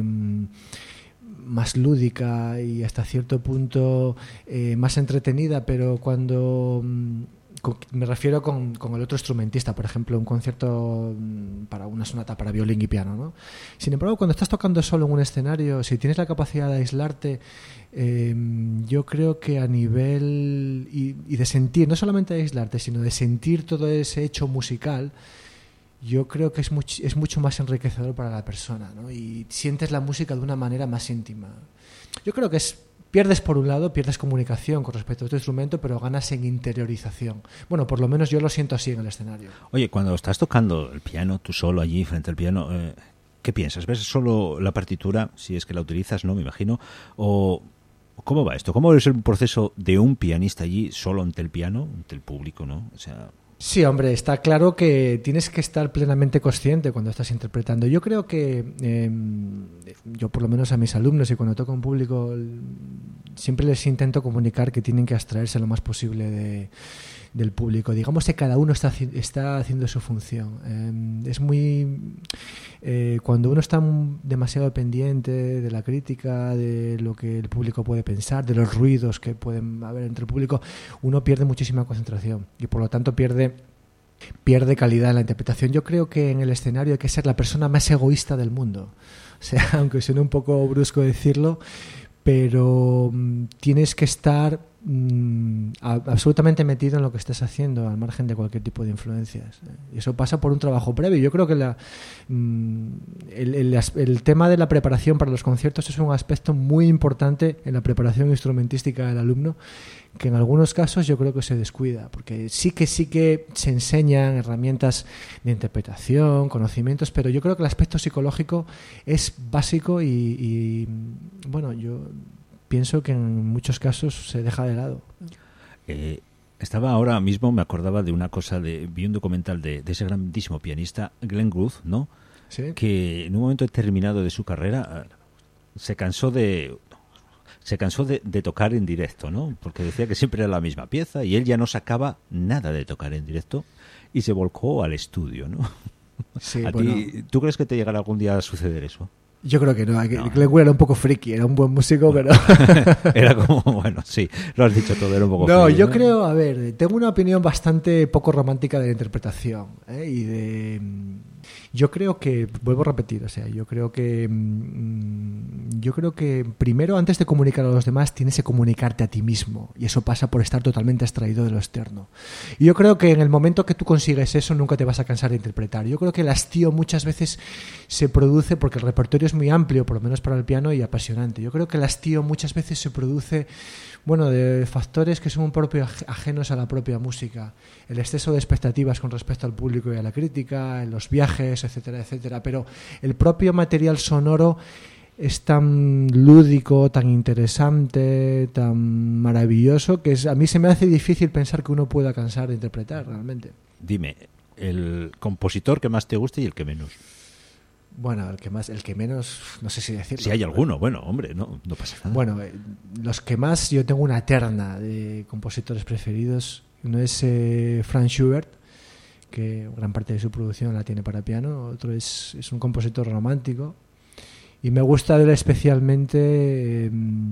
lúdica y hasta cierto punto más entretenida, pero cuando me refiero con el otro instrumentista, por ejemplo, un concierto para una sonata para violín y piano, ¿no? Sin embargo, cuando estás tocando solo en un escenario, si tienes la capacidad de aislarte, yo creo que a nivel y de sentir, no solamente de aislarte, sino de sentir todo ese hecho musical, yo creo que es mucho más enriquecedor para la persona, ¿no? Y sientes la música de una manera más íntima. Yo creo que pierdes por un lado, pierdes comunicación con respecto a tu instrumento, pero ganas en interiorización. Bueno, por lo menos yo lo siento así en el escenario. Oye, cuando estás tocando el piano, tú solo allí frente al piano, ¿qué piensas? ¿Ves solo la partitura, si es que la utilizas, no? Me imagino. ¿O cómo va esto? ¿Cómo es el proceso de un pianista allí solo ante el piano, ante el público, no? O sea... Sí, hombre, está claro que tienes que estar plenamente consciente cuando estás interpretando. Yo creo que yo por lo menos a mis alumnos y cuando toco en público siempre les intento comunicar que tienen que abstraerse lo más posible del público. Digamos que cada uno está haciendo su función. Es muy... cuando uno está demasiado pendiente de la crítica, de lo que el público puede pensar, de los ruidos que pueden haber entre el público, uno pierde muchísima concentración y por lo tanto pierde calidad en la interpretación. Yo creo que en el escenario hay que ser la persona más egoísta del mundo. O sea, aunque suene un poco brusco decirlo, pero tienes que estar absolutamente metido en lo que estás haciendo, al margen de cualquier tipo de influencias. Y eso pasa por un trabajo previo. Yo creo que el tema de la preparación para los conciertos es un aspecto muy importante en la preparación instrumentística del alumno, que en algunos casos yo creo que se descuida, porque sí que se enseñan herramientas de interpretación, conocimientos, pero yo creo que el aspecto psicológico es básico y bueno, yo pienso que en muchos casos se deja de lado. Estaba ahora mismo, me acordaba de una cosa, vi un documental de ese grandísimo pianista Glenn Gould, ¿no? ¿Sí? Que en un momento determinado de su carrera se cansó de tocar en directo, ¿no? Porque decía que siempre era la misma pieza y él ya no sacaba nada de tocar en directo y se volcó al estudio, ¿no? Sí, ¿Tú crees que te llegará algún día a suceder eso? Yo creo que no. No. Glenn Gould era un poco friki, era un buen músico, pero... Era como, bueno, sí, lo has dicho todo, era un poco No, frío, yo creo, a ver, tengo una opinión bastante poco romántica de la interpretación, Yo creo que, vuelvo a repetir, o sea, yo creo que primero, antes de comunicar a los demás, tienes que comunicarte a ti mismo, y eso pasa por estar totalmente extraído de lo externo. Y yo creo que en el momento que tú consigues eso, nunca te vas a cansar de interpretar. Yo creo que el hastío muchas veces se produce porque el repertorio es muy amplio, por lo menos para el piano, y apasionante. Yo creo que el hastío muchas veces se produce, bueno, de factores que son un poco ajenos a la propia música. El exceso de expectativas con respecto al público y a la crítica, en los viajes, etcétera, etcétera. Pero el propio material sonoro es tan lúdico, tan interesante, tan maravilloso, que a mí se me hace difícil pensar que uno pueda cansar de interpretar realmente. Dime, el compositor que más te guste y el que menos. Bueno, el que menos, no sé si decirlo. Si hay alguno, bueno, hombre, no pasa nada. Bueno, los que más, yo tengo una terna de compositores preferidos. Uno es Franz Schubert, que gran parte de su producción la tiene para piano. Otro es un compositor romántico. Y me gusta de él especialmente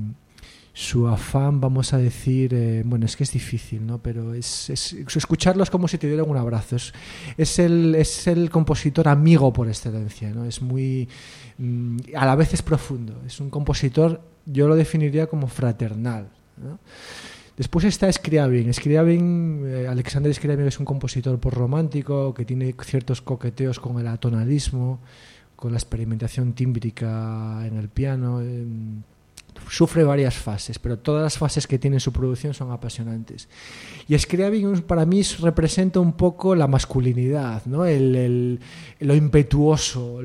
su afán, vamos a decir, bueno, es que es difícil, ¿no? Pero es escucharlos como si te dieran un abrazo. Es el compositor amigo por excelencia, ¿no? Es muy, a la vez es profundo. Es un compositor, yo lo definiría como fraternal, ¿no? Después está Scriabin. Alexander Scriabin es un compositor romántico que tiene ciertos coqueteos con el atonalismo, con la experimentación tímbrica en el piano. Sufre varias fases, pero todas las fases que tiene en su producción son apasionantes. Y Scriabin para mí representa un poco la masculinidad, ¿no? Lo impetuoso,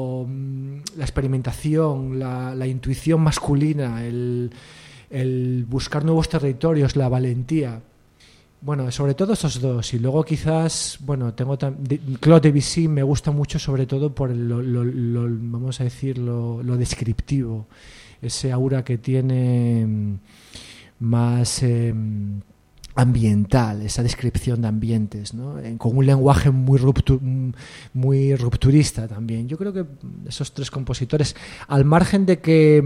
la experimentación, la intuición masculina, el buscar nuevos territorios, la valentía. Bueno, sobre todo esos dos. Y luego quizás, bueno, Claude Debussy me gusta mucho, sobre todo por vamos a decir, lo descriptivo. Ese aura que tiene más ambiental, esa descripción de ambientes, ¿no? Con un lenguaje muy rupturista también. Yo creo que esos tres compositores, al margen de que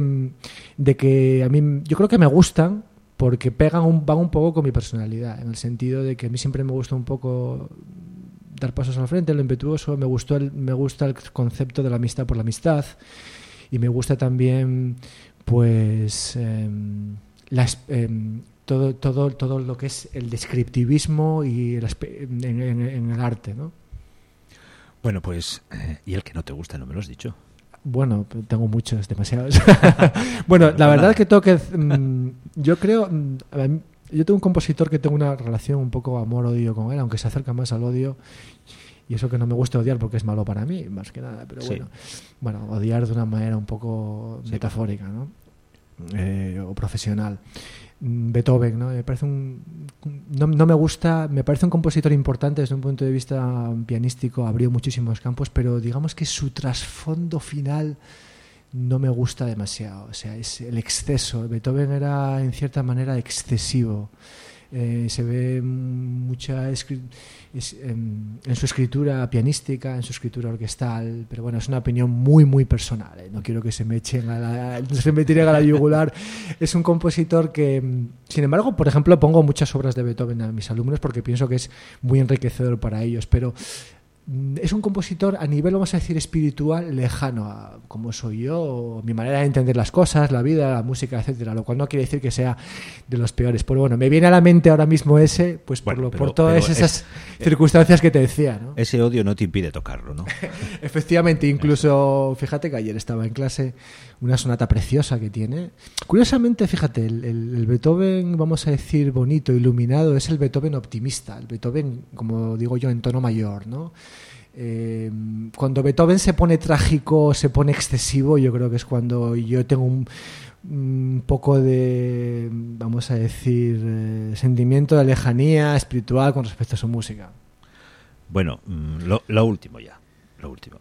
a mí, yo creo que me gustan porque van un poco con mi personalidad, en el sentido de que a mí siempre me gusta un poco dar pasos al frente, lo impetuoso. Me gusta el concepto de la amistad por la amistad. Y me gusta también, pues, todo lo que es el descriptivismo y en el arte, ¿no? Bueno, pues, ¿y el que no te gusta? No me lo has dicho. Bueno, tengo muchos, demasiados. Bueno, la verdad que yo creo, yo tengo un compositor que tengo una relación un poco amor-odio con él, aunque se acerca más al odio. Y eso que no me gusta odiar porque es malo para mí, más que nada. Pero sí. Bueno, odiar de una manera un poco metafórica, ¿no? O profesional. Beethoven, ¿no? Me parece no me gusta, me parece un compositor importante desde un punto de vista pianístico, abrió muchísimos campos, pero digamos que su trasfondo final no me gusta demasiado. O sea, es el exceso. Beethoven era en cierta manera excesivo. Se ve mucha en su escritura pianística, en su escritura orquestal, pero bueno, es una opinión muy muy personal, ¿eh? No quiero que se me tiren a la yugular. Es un compositor que, sin embargo, por ejemplo, pongo muchas obras de Beethoven a mis alumnos porque pienso que es muy enriquecedor para ellos, pero es un compositor a nivel, vamos a decir, espiritual, lejano a como soy yo, mi manera de entender las cosas, la vida, la música, etcétera, lo cual no quiere decir que sea de los peores. Pero bueno, me viene a la mente ahora mismo ese, pues por todas esas circunstancias que te decía, ¿no? Ese odio no te impide tocarlo, ¿no? Efectivamente, incluso, fíjate que ayer estaba en clase una sonata preciosa que tiene. Curiosamente, fíjate, el Beethoven, vamos a decir, bonito, iluminado, es el Beethoven optimista, el Beethoven, como digo yo, en tono mayor, ¿no? Cuando Beethoven se pone trágico, se pone excesivo, yo creo que es cuando yo tengo un poco de, vamos a decir, sentimiento de lejanía espiritual con respecto a su música. Bueno, lo último ya. Lo último.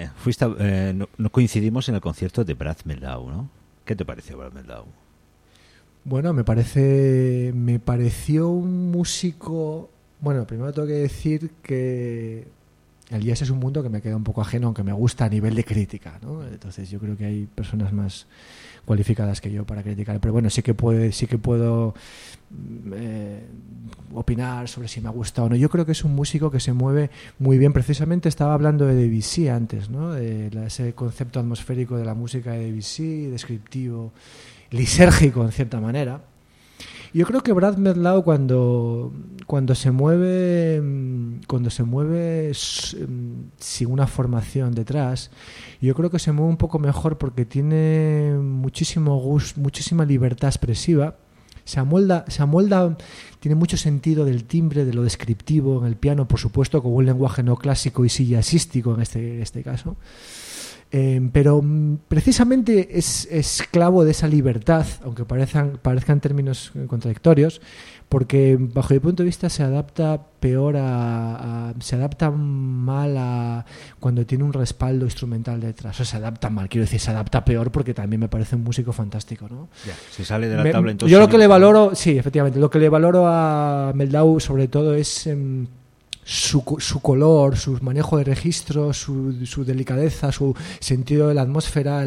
No coincidimos en el concierto de Brad Mehldau, ¿no? ¿Qué te pareció Brad Mehldau? Bueno, me pareció un músico. Bueno, primero tengo que decir que el jazz es un mundo que me queda un poco ajeno, aunque me gusta a nivel de crítica, ¿no? Entonces yo creo que hay personas más cualificadas que yo para criticar, pero bueno, sí que puedo opinar sobre si me ha gustado o no. Yo creo que es un músico que se mueve muy bien. Precisamente estaba hablando de Debussy antes, ¿no? De ese concepto atmosférico de la música de Debussy, descriptivo, lisérgico en cierta manera. Yo creo que Brad Mehldau cuando se mueve sin una formación detrás, yo creo que se mueve un poco mejor porque tiene muchísimo gusto, muchísima libertad expresiva. Se amolda, tiene mucho sentido del timbre, de lo descriptivo en el piano, por supuesto, con un lenguaje no clásico y sí jazzístico en este caso. Pero precisamente es esclavo de esa libertad, aunque parezcan términos contradictorios, porque bajo mi punto de vista se adapta mal a cuando tiene un respaldo instrumental detrás. O se adapta mal, quiero decir, se adapta peor porque también me parece un músico fantástico, ¿no? Ya, se sale de la tabla entonces. Yo lo que le valoro, sí, efectivamente, lo que le valoro a Mehldau sobre todo es su color, su manejo de registro, su delicadeza, su sentido de la atmósfera,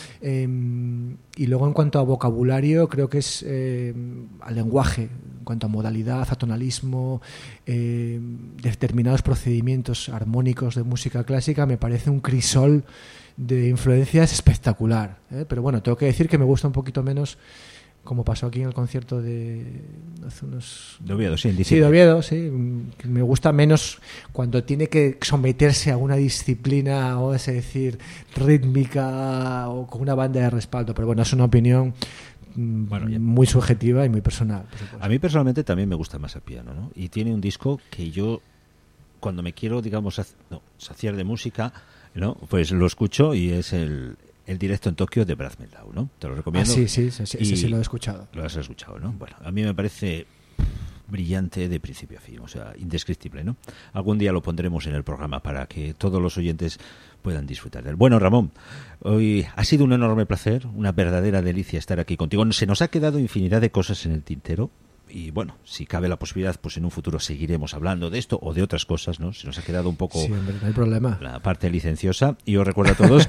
y luego en cuanto a vocabulario creo que es al lenguaje, en cuanto a modalidad, a tonalismo, determinados procedimientos armónicos de música clásica, me parece un crisol de influencias espectacular, pero bueno, tengo que decir que me gusta un poquito menos, como pasó aquí en el concierto de hace unos... De Oviedo, sí, en diciembre. Sí, de Oviedo, sí. Me gusta menos cuando tiene que someterse a una disciplina, o es decir, rítmica o con una banda de respaldo. Pero bueno, es una opinión muy subjetiva y muy personal, por supuesto. A mí personalmente también me gusta más el piano, ¿no? Y tiene un disco que yo, cuando me quiero, digamos, saciar de música, ¿no? Pues lo escucho y es el directo en Tokio de Brad Mehldau, ¿no? Te lo recomiendo. Sí, sí lo he escuchado. Lo has escuchado, ¿no? Bueno, a mí me parece brillante de principio a fin, o sea, indescriptible, ¿no? Algún día lo pondremos en el programa para que todos los oyentes puedan disfrutar de él. Bueno, Ramón, hoy ha sido un enorme placer, una verdadera delicia estar aquí contigo. Se nos ha quedado infinidad de cosas en el tintero. Y bueno, si cabe la posibilidad, pues en un futuro seguiremos hablando de esto o de otras cosas, ¿no? Se nos ha quedado un poco... Sí, hombre, no hay problema. La parte licenciosa. Y os recuerdo a todos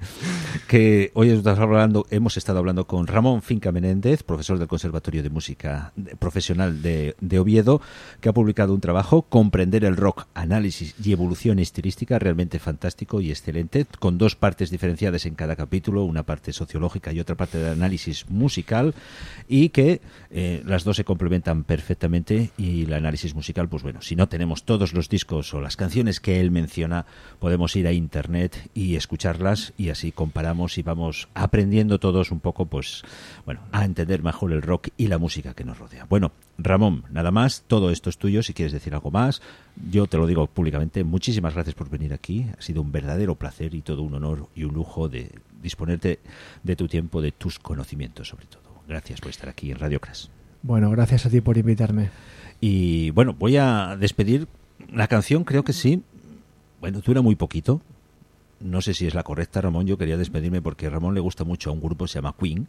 que hoy hemos estado hablando con Ramón Finca Menéndez, profesor del Conservatorio de Música Profesional de Oviedo, que ha publicado un trabajo, Comprender el rock, análisis y evolución estilística, realmente fantástico y excelente, con 2 partes diferenciadas en cada capítulo, una parte sociológica y otra parte de análisis musical, y que las dos se complementan perfectamente. Y el análisis musical, pues bueno, si no tenemos todos los discos o las canciones que él menciona, podemos ir a internet y escucharlas, y así comparamos y vamos aprendiendo todos un poco, pues bueno, a entender mejor el rock y la música que nos rodea. Bueno, Ramón, nada más, todo esto es tuyo. Si quieres decir algo más, yo te lo digo públicamente, muchísimas gracias por venir aquí, ha sido un verdadero placer y todo un honor y un lujo de disponerte de tu tiempo, de tus conocimientos sobre todo. Gracias por estar aquí en Radio Crash. Bueno, gracias a ti por invitarme. Y bueno, voy a despedir. La canción creo que sí, bueno, dura muy poquito. No sé si es la correcta, Ramón. Yo quería despedirme porque a Ramón le gusta mucho a un grupo que se llama Queen.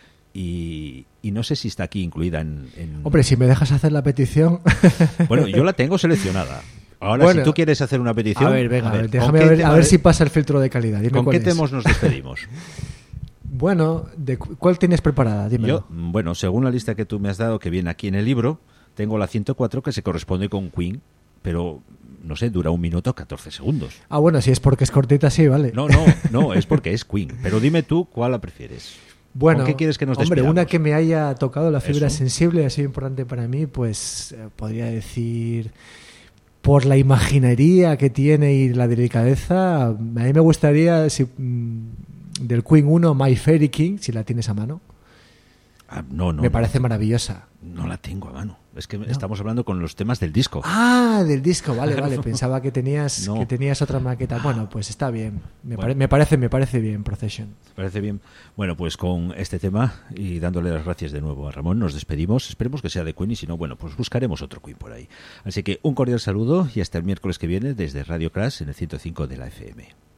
Y no sé si está aquí incluida en... Hombre, si me dejas hacer la petición... Bueno, yo la tengo seleccionada. Ahora, bueno, si tú quieres hacer una petición... A ver, venga, déjame a ver si pasa el filtro de calidad. Dime ¿con qué temas nos despedimos? Bueno, ¿cuál tienes preparada? Dímelo. Yo, bueno, según la lista que tú me has dado, que viene aquí en el libro, tengo la 104 que se corresponde con Queen, pero no sé, dura 1 minuto 14 segundos. Ah, bueno, si es porque es cortita, sí, vale. No, es porque es Queen. Pero dime tú cuál la prefieres. Bueno, ¿con qué quieres que nos despidamos? Hombre, una que me haya tocado la fibra sensible, ha sido importante para mí, pues podría decir, por la imaginería que tiene y la delicadeza, a mí me gustaría, del Queen 1, My Fairy King, si la tienes a mano. No. Me parece maravillosa. No la tengo a mano. Es que estamos hablando con los temas del disco. Ah, del disco, vale. Pensaba que tenías otra maqueta. Bueno, pues está bien. Me parece bien, Procession. ¿Te parece bien? Bueno, pues con este tema y dándole las gracias de nuevo a Ramón, nos despedimos. Esperemos que sea de Queen y si no, bueno, pues buscaremos otro Queen por ahí. Así que un cordial saludo y hasta el miércoles que viene desde Radio Crash en el 105 de la FM.